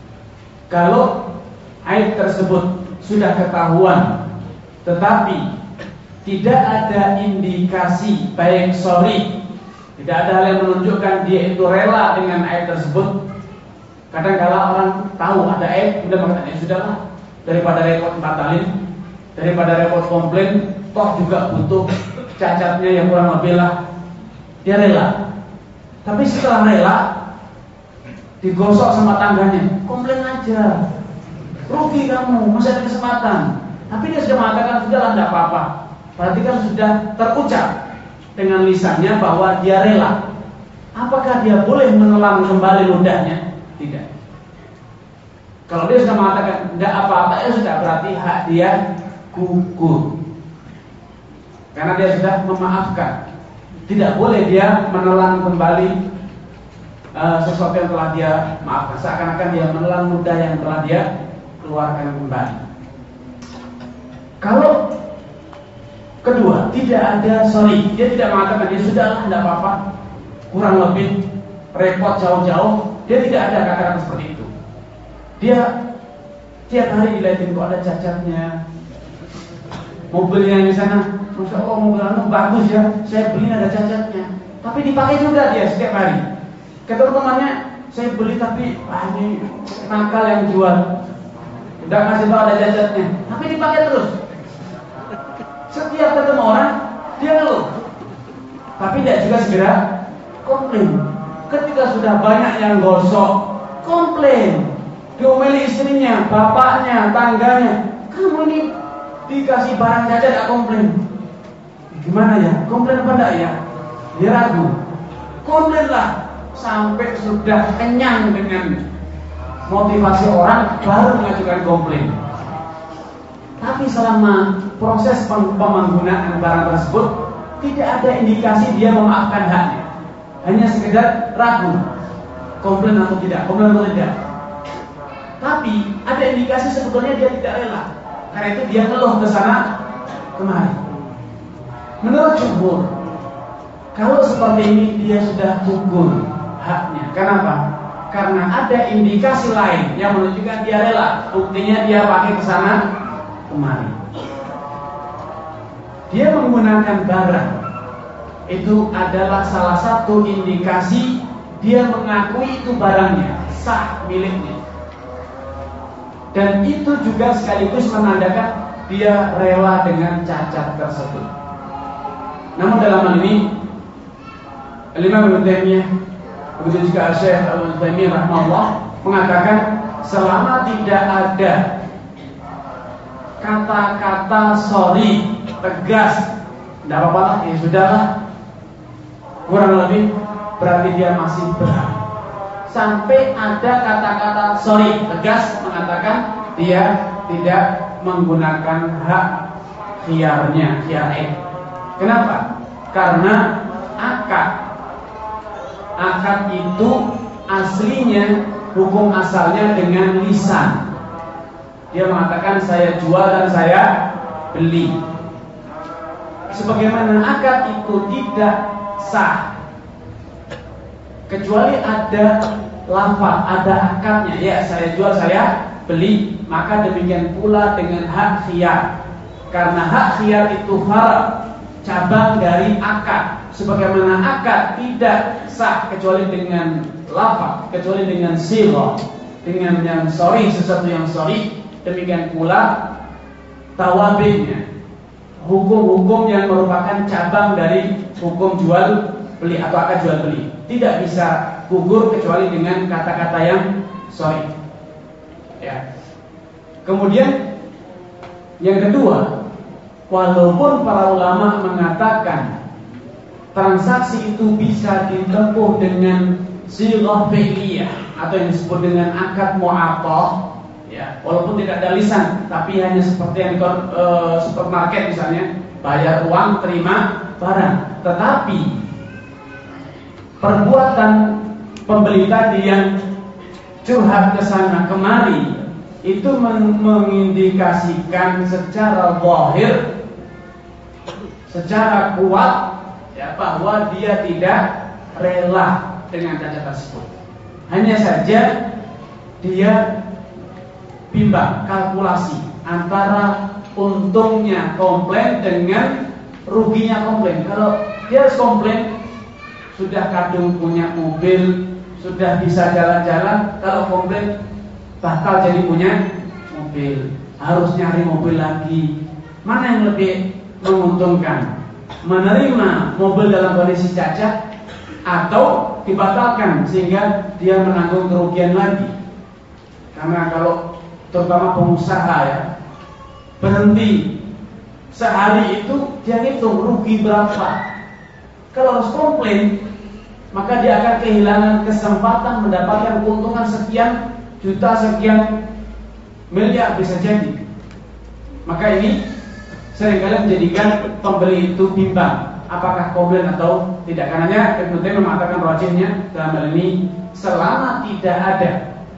kalau aib tersebut sudah ketahuan tetapi tidak ada indikasi baik sorry, tidak ada hal yang menunjukkan dia itu rela dengan aib tersebut. Kadang-kala orang tahu ada aib, udah mengatakan ya sudahlah, daripada repot batalin, daripada repot komplain, toh juga butuh cacatnya yang kurang lebih lah, dia rela. Tapi setelah rela digosok sama tangganya, komplain aja, rugi kamu, masih ada kesempatan. Tapi dia sudah mengatakan sudahlah, tidak apa-apa. Berarti kan sudah terucap dengan lisannya bahwa dia rela. Apakah dia boleh menelan kembali ludahnya? Tidak. Kalau dia sudah mengatakan tidak apa-apa, ya sudah, berarti hak dia gugur, karena dia sudah memaafkan. Tidak boleh dia menelan kembali uh, sesuatu yang telah dia maafkan, seakan-akan dia menelan ludah yang telah dia keluarkan kembali. Kalau kedua, tidak ada sorry, dia tidak mengatakan ya sudahlah, tidak apa-apa, kurang lebih repot jauh-jauh, dia tidak ada kata-kata seperti itu. Dia tiap hari dilihatin kok ada cacatnya, mobilnya di sana, masya Allah mobilnya bagus ya, saya beli ada cacatnya, tapi dipakai juga dia setiap hari. Kata temannya, saya beli tapi ah, ini nakal yang jual, udah ngasih tahu ada cacatnya, tapi dipakai terus. Setiap ketemu orang dia ngeluh, tapi tidak juga segera komplain. Ketika sudah banyak yang gosok, komplain, diomeli istrinya, bapaknya, tangganya, kamu ini dikasih barang cacat gak komplain. Gimana ya? Komplain apa enggak ya? Dia ragu. Komplainlah sampai sudah kenyang dengan motivasi orang, baru mengajukan komplain. Tapi selama proses penggunaan barang tersebut tidak ada indikasi dia memaafkan haknya, hanya sekedar ragu, komplain atau tidak, komplain atau tidak. Tapi ada indikasi sebetulnya dia tidak rela, karena itu dia keluh ke sana kemari. Menurut jumhur, kalau seperti ini dia sudah gugur haknya. Kenapa? Karena ada indikasi lain yang menunjukkan dia rela. Buktinya dia pakai ke sana kemari. Dia menggunakan barang, itu adalah salah satu indikasi dia mengakui itu barangnya sah miliknya. Dan itu juga sekaligus menandakan dia rela dengan cacat tersebut. Namun dalam hal ini Imam Ibnu Taimiyah, begitu juga Syekh Ibnu Taimiyah rahimahullah mengatakan selama tidak ada kata-kata sorry tegas, tidak apa-apa lah, ya sudahlah, kurang lebih berarti dia masih berhak. Sampai ada kata-kata sorry tegas mengatakan dia tidak menggunakan hak khiyarnya, khiyar aib. Kenapa? Karena akad akad itu aslinya, hukum asalnya dengan lisan. Dia mengatakan saya jual dan saya beli. Sebagaimana akad itu tidak sah kecuali ada lafaz, ada akadnya. Ya, saya jual, saya beli. Maka demikian pula dengan hak khiyar. Karena hak khiyar itu farad, cabang dari akad. Sebagaimana akad tidak sah kecuali dengan lafaz, kecuali dengan sighah, dengan yang sharih, sesuatu yang sharih. Demikian pula tawabihnya, hukum-hukum yang merupakan cabang dari hukum jual beli atau akad jual beli, tidak bisa gugur kecuali dengan kata-kata yang sharih. Ya. Kemudian yang kedua, walaupun para ulama mengatakan transaksi itu bisa ditempuh dengan sighah fi'liyah atau yang disebut dengan akad mu'athah, ya, walaupun tidak ada lisan, tapi hanya seperti yang di uh, supermarket misalnya, bayar uang, terima barang. Tetapi perbuatan pembeli tadi yang curhat ke sana kemari itu mengindikasikan secara zahir, secara kuat, ya, bahwa dia tidak rela dengan cacat tersebut. Hanya saja dia bimbang, kalkulasi antara untungnya komplain dengan ruginya komplain. Kalau dia harus komplain, sudah kadung punya mobil, sudah bisa jalan-jalan, kalau komplain bakal jadi punya mobil, harus nyari mobil lagi. Mana yang lebih menguntungkan? Menerima mobil dalam kondisi cacat atau dibatalkan sehingga dia menanggung kerugian lagi? Karena kalau terutama pengusaha, ya, berhenti sehari itu dia hitung rugi berapa. Kalau harus komplain, maka dia akan kehilangan kesempatan mendapatkan keuntungan sekian juta, sekian miliar bisa jadi. Maka ini seringkali menjadikan pembeli itu bimbang, apakah komplain atau tidak. Karenanya Ibnu Taimiyah mengatakan rajihnya dalam hal ini, selama tidak ada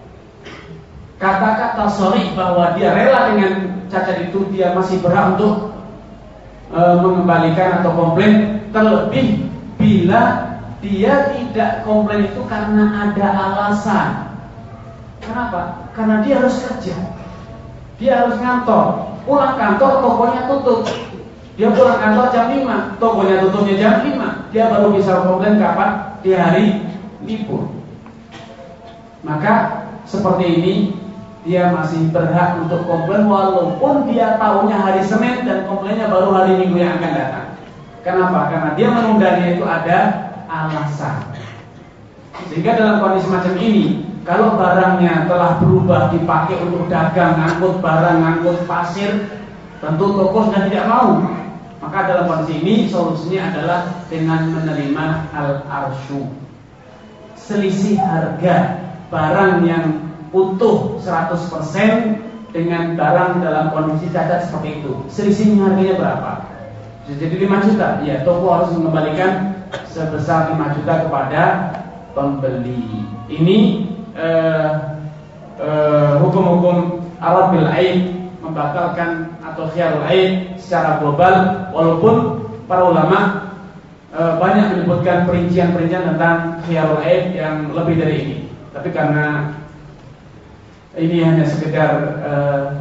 kata-kata sharih bahwa dia rela dengan cacat itu, dia masih berhak untuk e, mengembalikan atau komplain. Terlebih bila dia tidak komplain itu karena ada alasan. Kenapa? Karena dia harus kerja, dia harus ngantor, pulang kantor tokonya tutup. Dia pulang kantor jam lima, tokonya tutupnya jam lima. Dia baru bisa komplain kapan? Di hari libur. Maka seperti ini dia masih berhak untuk komplain walaupun dia tahunya hari Senin dan komplainnya baru hari Minggu yang akan datang. Kenapa? Karena dia menundanya itu ada alasan. Sehingga dalam kondisi macam ini, kalau barangnya telah berubah dipakai untuk dagang, ngangkut barang, ngangkut pasir, tentu toko sudah tidak mau. Maka dalam kondisi ini solusinya adalah dengan menerima al-arsyu, selisih harga barang yang utuh seratus persen dengan barang dalam kondisi cacat seperti itu. Selisihnya harganya berapa? Jadi lima juta, ya toko harus mengembalikan sebesar lima juta kepada pembeli. Ini eh, eh, hukum-hukum Arab bil aib, membatalkan atau khiyarul aib secara global, walaupun para ulama e, banyak menyebutkan perincian-perincian tentang khiyarul aib yang lebih dari ini. Tapi karena ini hanya sekedar e,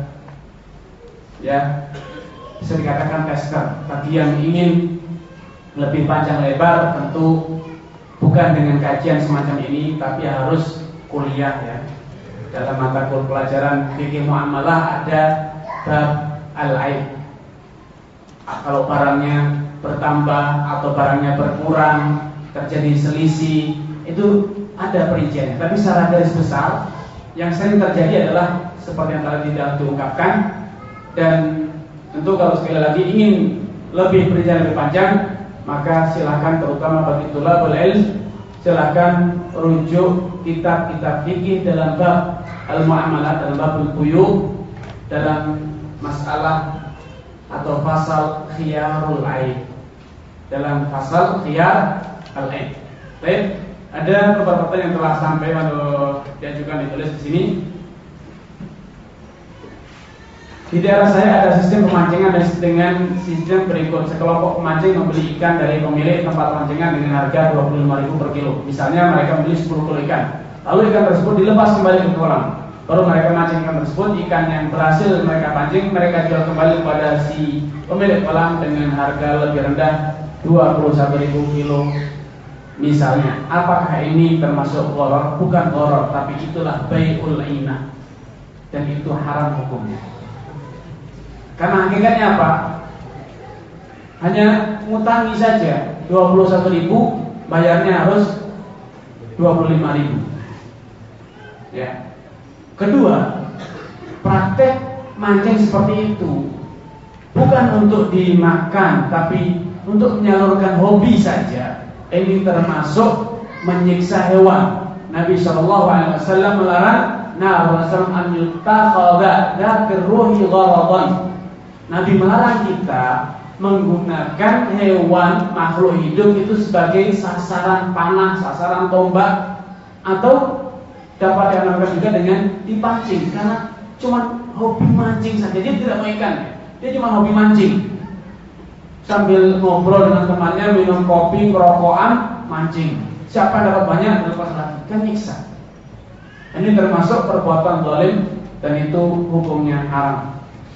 ya bisa dikatakan tester, bagi yang ingin lebih panjang lebar tentu bukan dengan kajian semacam ini, tapi harus kuliah, ya. Dalam mata kuliah pelajaran fikih muamalah ada bab al-aib. Kalau barangnya bertambah atau barangnya berkurang, terjadi selisih, itu ada perinciannya. Tapi secara garis besar yang sering terjadi adalah seperti yang tadi tidak diungkapkan. Dan tentu kalau sekali lagi ingin lebih perincian lebih panjang, maka silakan terutama bagi thalabul ilm, silakan rujuk kitab-kitab fikih dalam bab al-muamalah, dalam bab al-buyu, dalam masalah atau pasal khiyarul aib, dalam pasal khiyar al-aib. Baik, ada beberapa pertanyaan yang telah sampai atau diajukan ditulis di sini. Di daerah saya ada sistem pemancingan dengan sistem berikut. Sekelompok pemancing membeli ikan dari pemilik tempat pemancingan dengan harga dua puluh lima ribu per kilo. Misalnya mereka membeli sepuluh kilo ikan, lalu ikan tersebut dilepas kembali ke kolam. Baru mereka mancing ikan tersebut, ikan yang berhasil mereka pancing mereka jual kembali kepada si pemilik kolam dengan harga lebih rendah dua puluh satu ribu kilo. Misalnya, apakah ini termasuk gharar? Bukan gharar, tapi itulah bai'ul inah, dan itu haram hukumnya. Karena hakikatnya apa? Hanya ngutangi saja dua puluh satu ribu, bayarnya harus dua puluh lima ribu. Ya. Kedua, praktek mancing seperti itu bukan untuk dimakan, tapi untuk menyalurkan hobi saja. Ini termasuk menyiksa hewan. Nabi shallallahu alaihi wasallam melarang nah wasallam an yutakhadha dzakir ruhi gharadan. Nabi melarang kita menggunakan hewan makhluk hidup itu sebagai sasaran panah, sasaran tombak, atau dapat dianalogikan juga dengan dipancing, karena cuma hobi mancing saja. Dia tidak mau ikan, dia cuma hobi mancing. Sambil ngobrol dengan temannya, minum kopi, kerokokan, mancing. Siapa yang dapat banyak, dilepas lagi. Kan nyiksa. Ini termasuk perbuatan zalim dan itu hukumnya haram.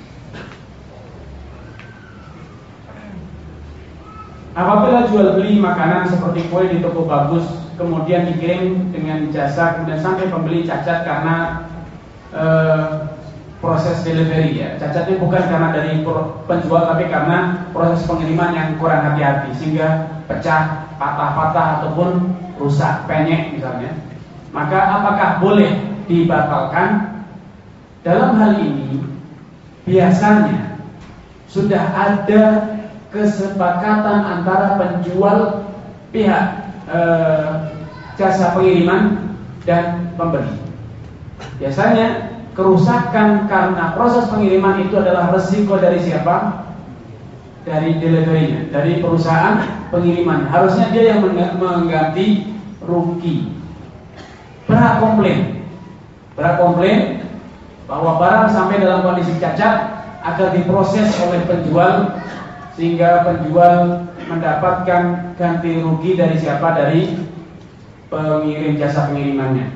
Apabila jual beli makanan seperti kue di toko bagus, kemudian dikirim dengan jasa, kemudian sampai pembeli cacat karena eh, proses delivery, ya. Cacatnya bukan karena dari penjual, tapi karena proses pengiriman yang kurang hati-hati sehingga pecah, patah-patah ataupun rusak, penyek misalnya. Maka apakah boleh dibatalkan? Dalam hal ini biasanya sudah ada kesepakatan antara penjual pihak eh, jasa pengiriman dan pembeli. Biasanya kerusakan karena proses pengiriman itu adalah resiko dari siapa? Dari deliverynya, dari perusahaan pengiriman. Harusnya dia yang mengganti rugi. Berhak komplain, berhak komplain bahwa barang sampai dalam kondisi cacat agar diproses oleh penjual sehingga penjual mendapatkan ganti rugi dari siapa? Dari pengirim jasa pengirimannya.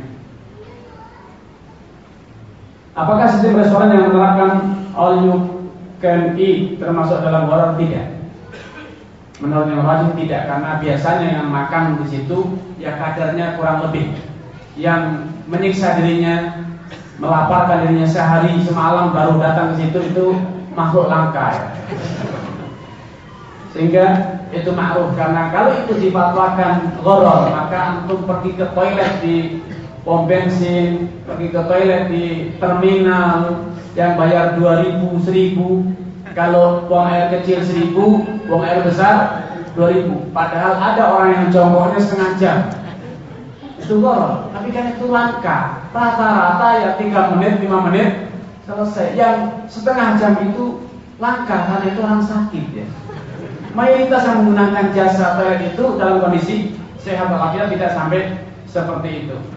Apakah sistem restoran yang menerapkan all you can eat termasuk dalam gharar? Tidak. Menurut yang rajin tidak, karena biasanya yang makan di situ ya kadarnya kurang lebih. Yang menyiksa dirinya, melaparkan dirinya sehari semalam baru datang ke situ, itu makhluk langka, ya. Sehingga itu ma'ruf, karena kalau itu difatwakan gharar, maka antum pergi ke toilet di pom bensin, pergi ke toilet di terminal yang bayar dua ribu, seribu. Kalau buang air kecil seribu, buang air besar dua ribu. Padahal ada orang yang jongkoknya setengah jam. Itu gharar, tapi kan itu langka. Rata-rata ya tiga menit, lima menit selesai. Yang setengah jam itu langka karena itu orang sakit, ya. Mayoritas yang menggunakan jasa toilet itu dalam kondisi sehat walafiat tidak sampai seperti itu.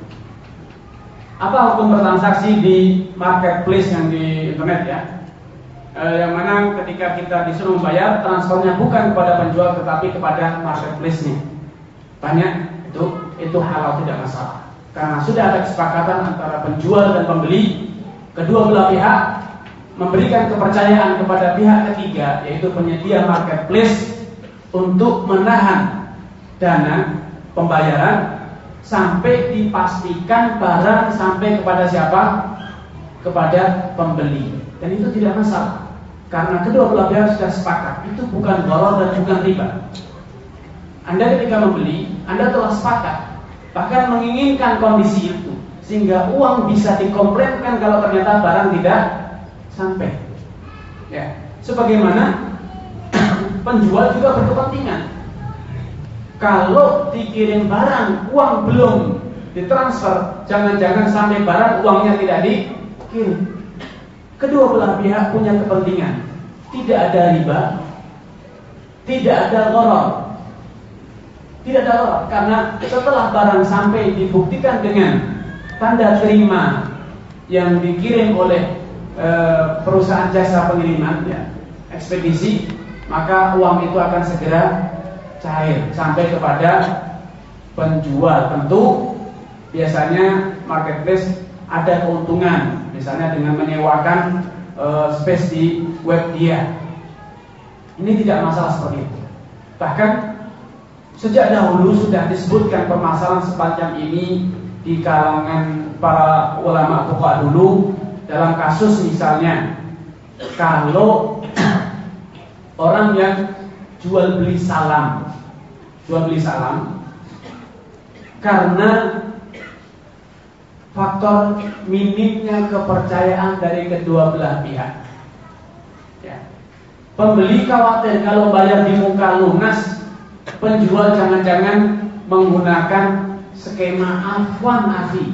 Apa hukum bertransaksi di marketplace yang di internet, ya? E, yang mana ketika kita disuruh membayar, transfernya bukan kepada penjual tetapi kepada marketplace-nya. Banyak itu itu halal, tidak masalah. Karena sudah ada kesepakatan antara penjual dan pembeli, kedua belah pihak memberikan kepercayaan kepada pihak ketiga, yaitu penyedia marketplace, untuk menahan dana pembayaran sampai dipastikan barang sampai kepada siapa? Kepada pembeli. Dan itu tidak masalah, karena kedua belah pihak sudah sepakat. Itu bukan gharar dan bukan riba. Anda ketika membeli, Anda telah sepakat, bahkan menginginkan kondisi itu, sehingga uang bisa dikomplainkan kalau ternyata barang tidak sampai. Ya, sebagaimana penjual juga berkepentingan. Kalau dikirim barang, uang belum ditransfer, jangan-jangan sampai barang uangnya tidak dikirim. Kedua belah pihak punya kepentingan. Tidak ada riba, tidak ada gharar. Tidak ada gharar, karena setelah barang sampai dibuktikan dengan tanda terima yang dikirim oleh e, perusahaan jasa pengiriman, ya, ekspedisi, maka uang itu akan segera cair sampai kepada penjual. Tentu biasanya marketplace ada keuntungan, misalnya dengan menyewakan e, space di web dia. Ini tidak masalah seperti itu. Bahkan sejak dahulu sudah disebutkan permasalahan sepanjang ini di kalangan para ulama fuqaha dulu. Dalam kasus misalnya, kalau orang yang jual beli salam, jual beli salam karena faktor minimnya kepercayaan dari kedua belah pihak, ya. Pembeli khawatir kalau bayar di muka lunas, penjual jangan-jangan menggunakan skema afwan akhi,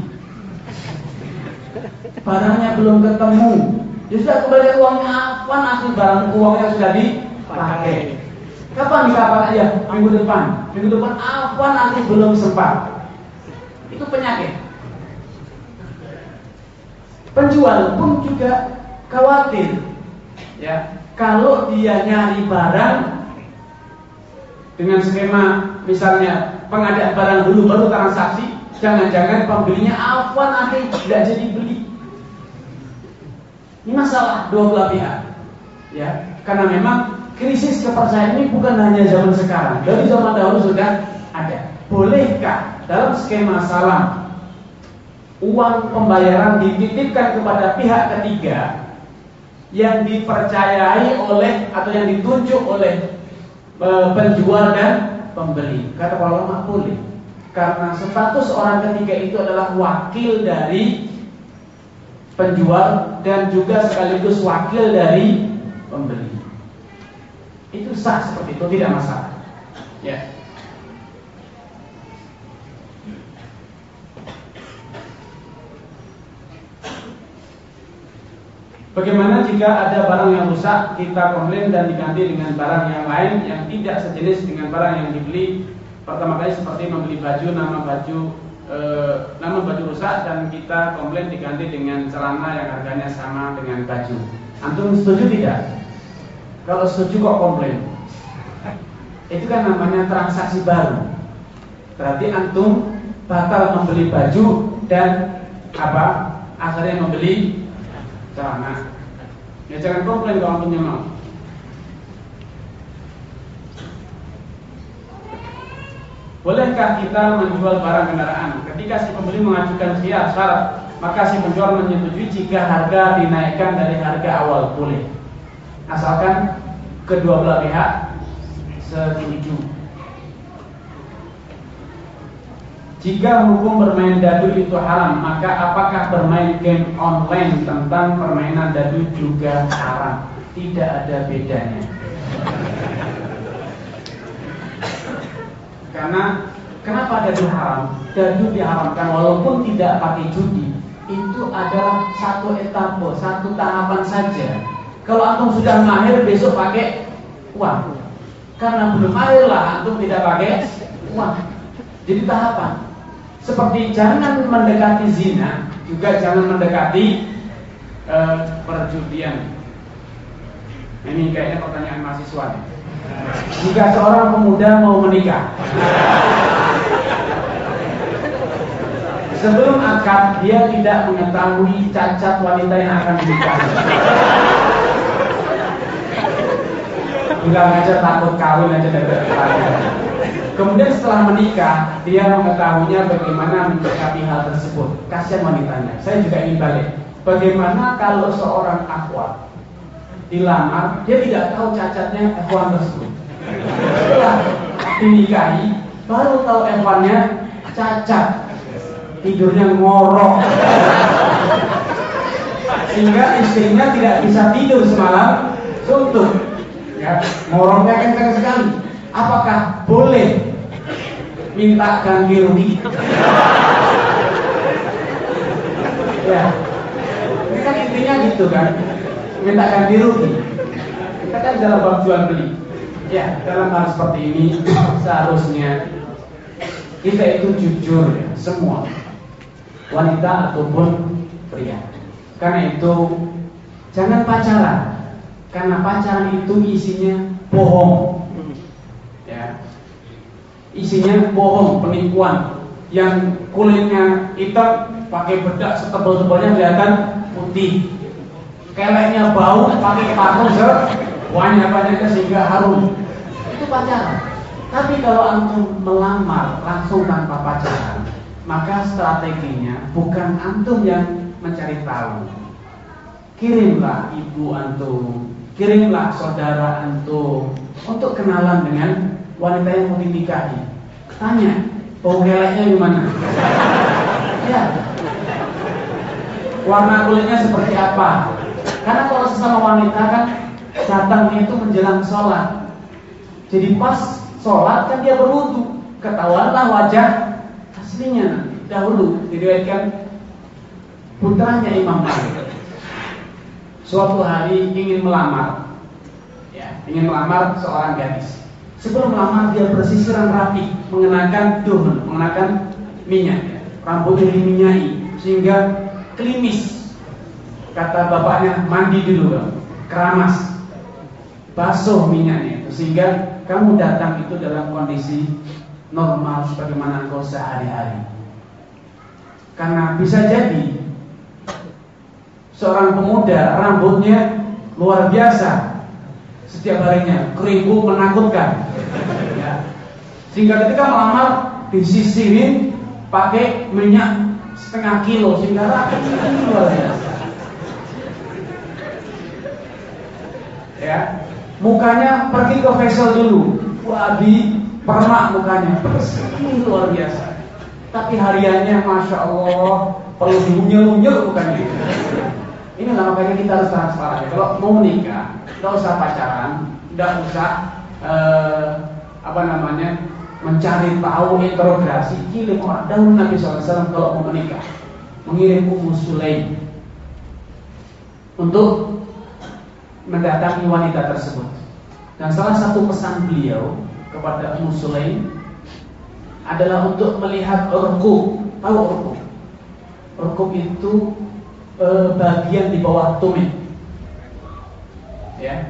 barangnya belum ketemu, ya sudah kembali uangnya afwan akhi, barang uangnya sudah dipakai. Kapan dikapan aja? Minggu depan. Minggu depan afwan akhi, belum sempat. Itu penyakit. Penjual pun juga khawatir, ya, kalau dia nyari barang dengan skema misalnya pengadaan barang dulu baru transaksi, jangan-jangan pembelinya afwan akhi, tidak jadi beli. Ini masalah dua belah pihak, ya, karena memang krisis kepercayaan ini bukan hanya zaman sekarang, dari zaman dahulu sudah ada. Bolehkah dalam skema salam uang pembayaran dititipkan kepada pihak ketiga yang dipercayai oleh atau yang ditunjuk oleh e, penjual dan pembeli? Kata para ulama boleh, karena status orang ketiga itu adalah wakil dari penjual dan juga sekaligus wakil dari pembeli. Itu sah seperti itu, tidak masalah, ya. Bagaimana jika ada barang yang rusak, kita komplain dan diganti dengan barang yang lain yang tidak sejenis dengan barang yang dibeli pertama kali, seperti membeli baju, nama baju e, nama baju rusak dan kita komplain diganti dengan celana yang harganya sama dengan baju. Antum setuju tidak? Kalau setuju kok komplain? Itu kan namanya transaksi baru. Berarti antum batal membeli baju dan apa? Akhirnya membeli celana. Ya jangan komplain kalau punya mau. Bolehkah kita menjual barang kendaraan? Ketika si pembeli mengajukan khiyar syarat, maka si penjual menyetujui jika harga dinaikkan dari harga awal. Boleh, asalkan kedua belah pihak setuju. Jika hukum bermain dadu itu haram, maka apakah bermain game online tentang permainan dadu juga haram? Tidak ada bedanya. Karena kenapa dadu haram? Dadu diharamkan walaupun tidak pakai judi. Itu adalah satu etape, satu tahapan saja. Kalau antum sudah mahir, besok pakai uang. Karena belum mahir lah, antum tidak pakai uang. Jadi tahapan. Seperti jangan mendekati zina, juga jangan mendekati uh, perjudian. Ini kayaknya pertanyaan mahasiswa. Jika seorang pemuda mau menikah, sebelum akad dia tidak mengetahui cacat wanita yang akan menikah. Bilang aja takut kawin aja dari depan. Kemudian setelah menikah, dia mengetahuinya bagaimana menyikapi hal tersebut. Kasihan wanitanya. Saya juga ingin balik. Bagaimana kalau seorang akhwat dilamar, dia tidak tahu cacatnya ikhwan tersebut. Setelah dinikahi, baru tahu ikhwannya cacat, tidurnya ngorok, sehingga istrinya tidak bisa tidur semalam suntuk. Ya, ngoroknya kencang sekali. Apakah boleh minta ganti rugi? Ya, ini kan intinya gitu kan, minta ganti rugi. Kita kan dalam bab jual beli. Ya, dalam hal seperti ini seharusnya kita itu jujur ya, semua, wanita ataupun pria. Karena itu Jangan pacaran, karena pacaran itu isinya bohong, ya, isinya bohong, penipuan. Yang kulitnya hitam pakai bedak setebal-tebalnya kelihatan putih, keleknya bau pakai parfum banyak-banyaknya sehingga harum. Itu pacaran. Tapi kalau antum melamar langsung tanpa pacaran, maka strateginya bukan antum yang mencari tahu. Kirimlah ibu antum, kirimlah saudara antum untuk kenalan dengan wanita yang mau dinikahi. Tanya, bau keleknya gimana? Ya. Warna kulitnya seperti apa? Karena kalau sesama wanita kan datangnya itu menjelang sholat. Jadi pas sholat kan dia berwudu, ketahuanlah wajah aslinya nanti. Dahulu diriwayatkan putranya Imam Malik suatu hari ingin melamar, ya, ingin melamar seorang gadis. Sebelum melamar dia bersisiran rapi, mengenakan duhun, mengenakan minyak, ya. Rambutnya diminyai sehingga klimis. Kata bapaknya, mandi dulu, bang. Keramas, basuh minyaknya itu, sehingga kamu datang itu dalam kondisi normal sebagaimana engkau sehari-hari. Karena bisa jadi seorang pemuda rambutnya luar biasa, setiap harinya keribu menakutkan, ya. Sehingga ketika melamar disisirin pakai minyak setengah kilo sehingga rapi luar biasa, ya. Mukanya pergi ke facial dulu, wah di permak mukanya bersih luar biasa. Tapi hariannya masya Allah perlu diunyel-unyel mukanya. Inilah makanya kita harus transparan. Kalau mau menikah, tidak usah pacaran, tidak usah eh, apa namanya mencari tahu, interogasi. Kirim orang. Dahulu Nabi shallallahu alaihi wasallam kalau mau menikah mengirim Ummu Sulaim untuk mendatangi wanita tersebut. Dan salah satu pesan beliau kepada Ummu Sulaim adalah untuk melihat urqub. Tahu urqub? Urqub itu e, bagian di bawah tumit, ya,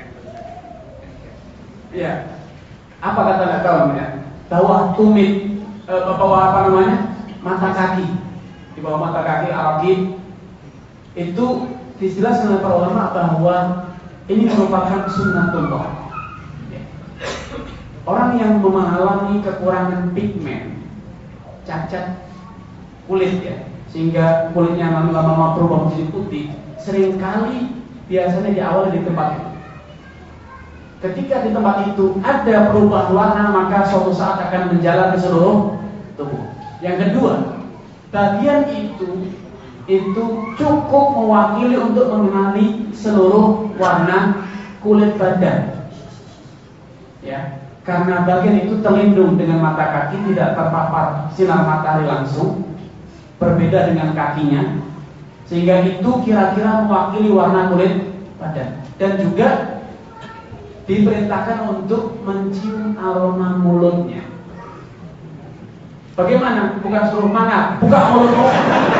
ya. Apa kata nggak tahu ya? Bawah tumit, e, bawah apa namanya? Mata kaki, di bawah mata kaki al-aqib. Itu dijelaskan oleh para ulama bahwa ini merupakan sunnatullah. Ya. Orang yang mengalami kekurangan pigmen, cacat kulit, ya, sehingga kulitnya lama-lama berubah menjadi putih, seringkali biasanya diawali di tempat itu. Ketika di tempat itu ada perubahan warna, maka suatu saat akan menjalar ke seluruh tubuh. Yang kedua, bagian itu itu cukup mewakili untuk mengenali seluruh warna kulit badan, ya, karena bagian itu terlindung dengan mata kaki, tidak terpapar sinar matahari langsung, berbeda dengan kakinya, sehingga itu kira-kira mewakili warna kulit badan. Dan juga diperintahkan untuk mencium aroma mulutnya. Bagaimana? Bukan suruh mangap, buka mulutmu.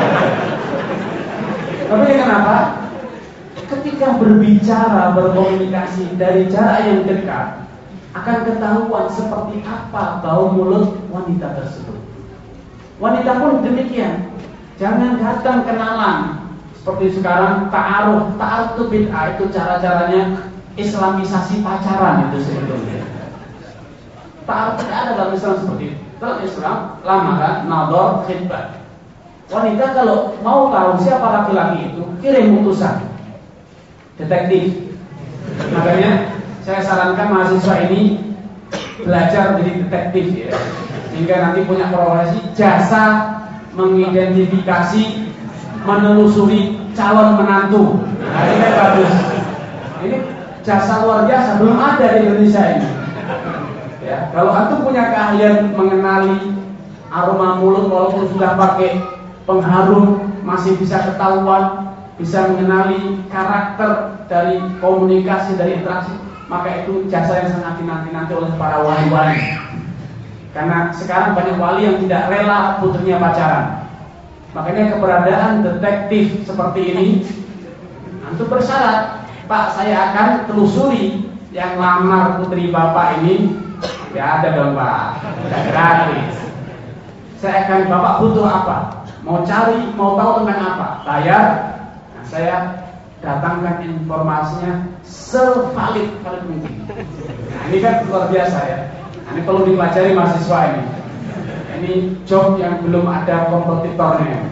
Tapi kenapa? Ketika berbicara, berkomunikasi dari jarak yang dekat, akan ketahuan seperti apa bau mulut wanita tersebut. Wanita pun demikian. Jangan datang kenalan seperti sekarang ta'aruf. Ta'aruf itu bid'ah, itu cara-caranya islamisasi pacaran itu sebetulnya. Ta'aruf tidak ada dalam Islam seperti itu. Dalam Islam lamaran, nador, khidbah. Wanita kalau mau tahu siapa laki-laki itu, kirim utusan detektif. Makanya saya sarankan mahasiswa ini belajar menjadi detektif, ya, sehingga nanti punya profesi jasa mengidentifikasi, menelusuri calon menantu. Nah, ini kan bagus. Ini jasa luar biasa, belum ada di Indonesia ini. Ya, kalau antum punya keahlian mengenali aroma mulut walaupun sudah pakai pengharum, masih bisa ketahuan, bisa mengenali karakter dari komunikasi, dari interaksi, maka itu jasa yang sangat dinanti-nanti oleh para wali-wali. Karena sekarang banyak wali yang tidak rela putrinya pacaran. Makanya keberadaan detektif seperti ini Antum bersyarat, Pak, saya akan telusuri yang lamar putri Bapak ini. Ya ada dong Pak, tidak gratis. Saya akan, Bapak butuh apa? Mau cari, mau tahu tentang apa? Bayar. Nah, saya datangkan informasinya sevalid valid mungkin. Nah, ini kan luar biasa ya. Nah, ini perlu dipelajari mahasiswa ini. Ini job yang belum ada kompetitornya.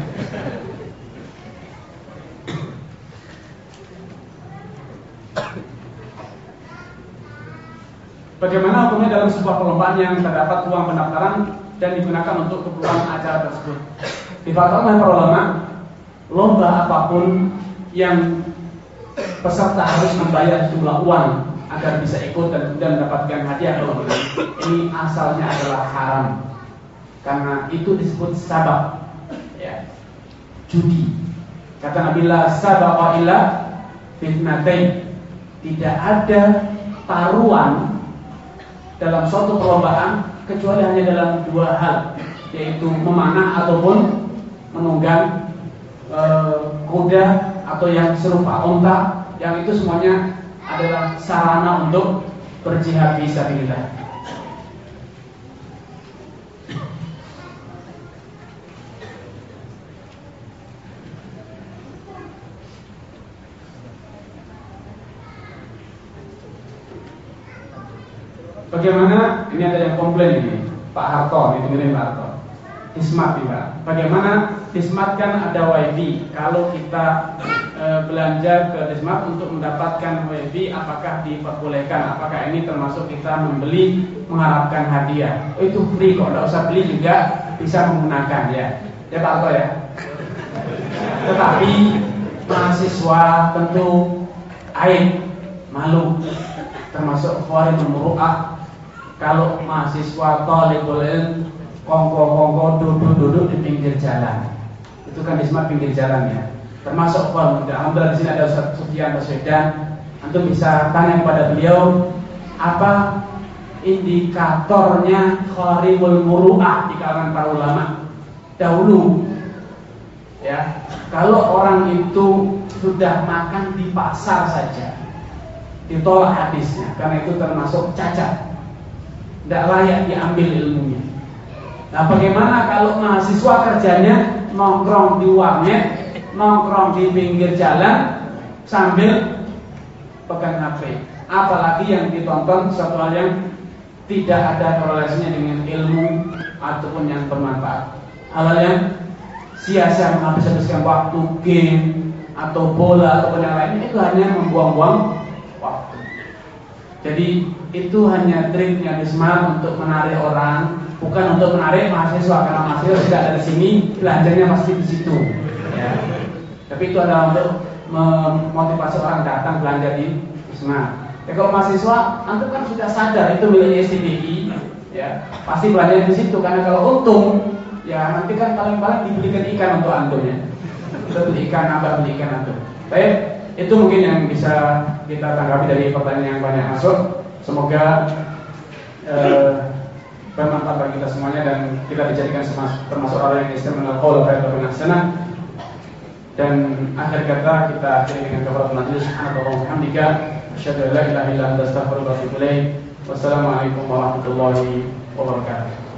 Bagaimana hukumnya dalam sebuah perlombaan yang terdapat uang pendaftaran dan digunakan untuk keperluan acara tersebut? Difatwakan oleh para ulama, lomba apapun yang peserta harus membayar jumlah uang agar bisa ikut dan kemudian mendapatkan hadiah kalau ini asalnya adalah haram, karena itu disebut sabab, ya, judi. Kata Nabi, la sabaqa illa fitnatain, tidak ada taruhan dalam suatu perlombaan kecuali hanya dalam dua hal, yaitu memanah ataupun menunggang e, kuda atau yang serupa unta, yang itu semuanya adalah sarana untuk berjihad fisabilillah. Bagaimana, ini ada yang komplain ini, Pak Harto, ini dengerin Pak Harto. Dismat nih Pak. Bagaimana Dismat kan ada wifi. Kalau kita e, belanja ke Dismat untuk mendapatkan wifi, apakah diperbolehkan? Apakah ini termasuk kita membeli mengharapkan hadiah? Oh, itu free kok, tidak usah beli juga bisa menggunakan ya. Ya Pak Harto ya. Tetapi mahasiswa tentu aib, malu, termasuk khawarij muru'ah. Kalau mahasiswa talibul ilm kongko-kongko duduk-duduk di pinggir jalan, itu kan Dismat pinggir jalan ya, termasuk khawarij. Alhamdulillah di sini ada Ustaz Sufyan Baswedan. Antum bisa tanya kepada beliau apa indikatornya khawarijul muru'ah di kalangan para ulama dahulu. Ya, kalau orang itu sudah makan di pasar saja ditolak hadisnya, karena itu termasuk cacat, tidak layak diambil ilmunya. Nah, bagaimana kalau mahasiswa kerjanya nongkrong di warnet, nongkrong di pinggir jalan sambil pegang H P, apalagi yang ditonton suatu hal yang tidak ada korelasinya dengan ilmu ataupun yang bermanfaat, hal-hal yang sia-sia menghabiskan waktu, game atau bola ataupun yang lain, itu hanya membuang-buang waktu. Jadi itu hanya triknya Dismat untuk menarik orang, bukan untuk menarik mahasiswa, karena mahasiswa tidak ada di sini, belanjanya pasti di situ. Ya. Tapi itu adalah untuk memotivasi orang datang belanja di Dismat. Ya, kalau mahasiswa, antum kan sudah sadar itu milik S T B I, ya pasti belanja di situ, karena kalau untung, ya nanti kan paling-paling dibelikan ikan untuk antum ya. Kita beli ikan, nambah beli ikan antum. Baik, itu mungkin yang bisa kita tanggapi dari pertanyaan yang banyak masuk. Semoga eh, bermanfaat bagi kita semuanya dan kita dijadikan termasuk orang yang istimewa qaul wa hasanah. Dan akhir kata kita akhiri dengan kafaratul majlis. Subhanallah wa bihamdika, asyhadu an la ilaha illa anta, astaghfiruka wa atubu ilaik. Wassalamualaikum warahmatullahi wabarakatuh.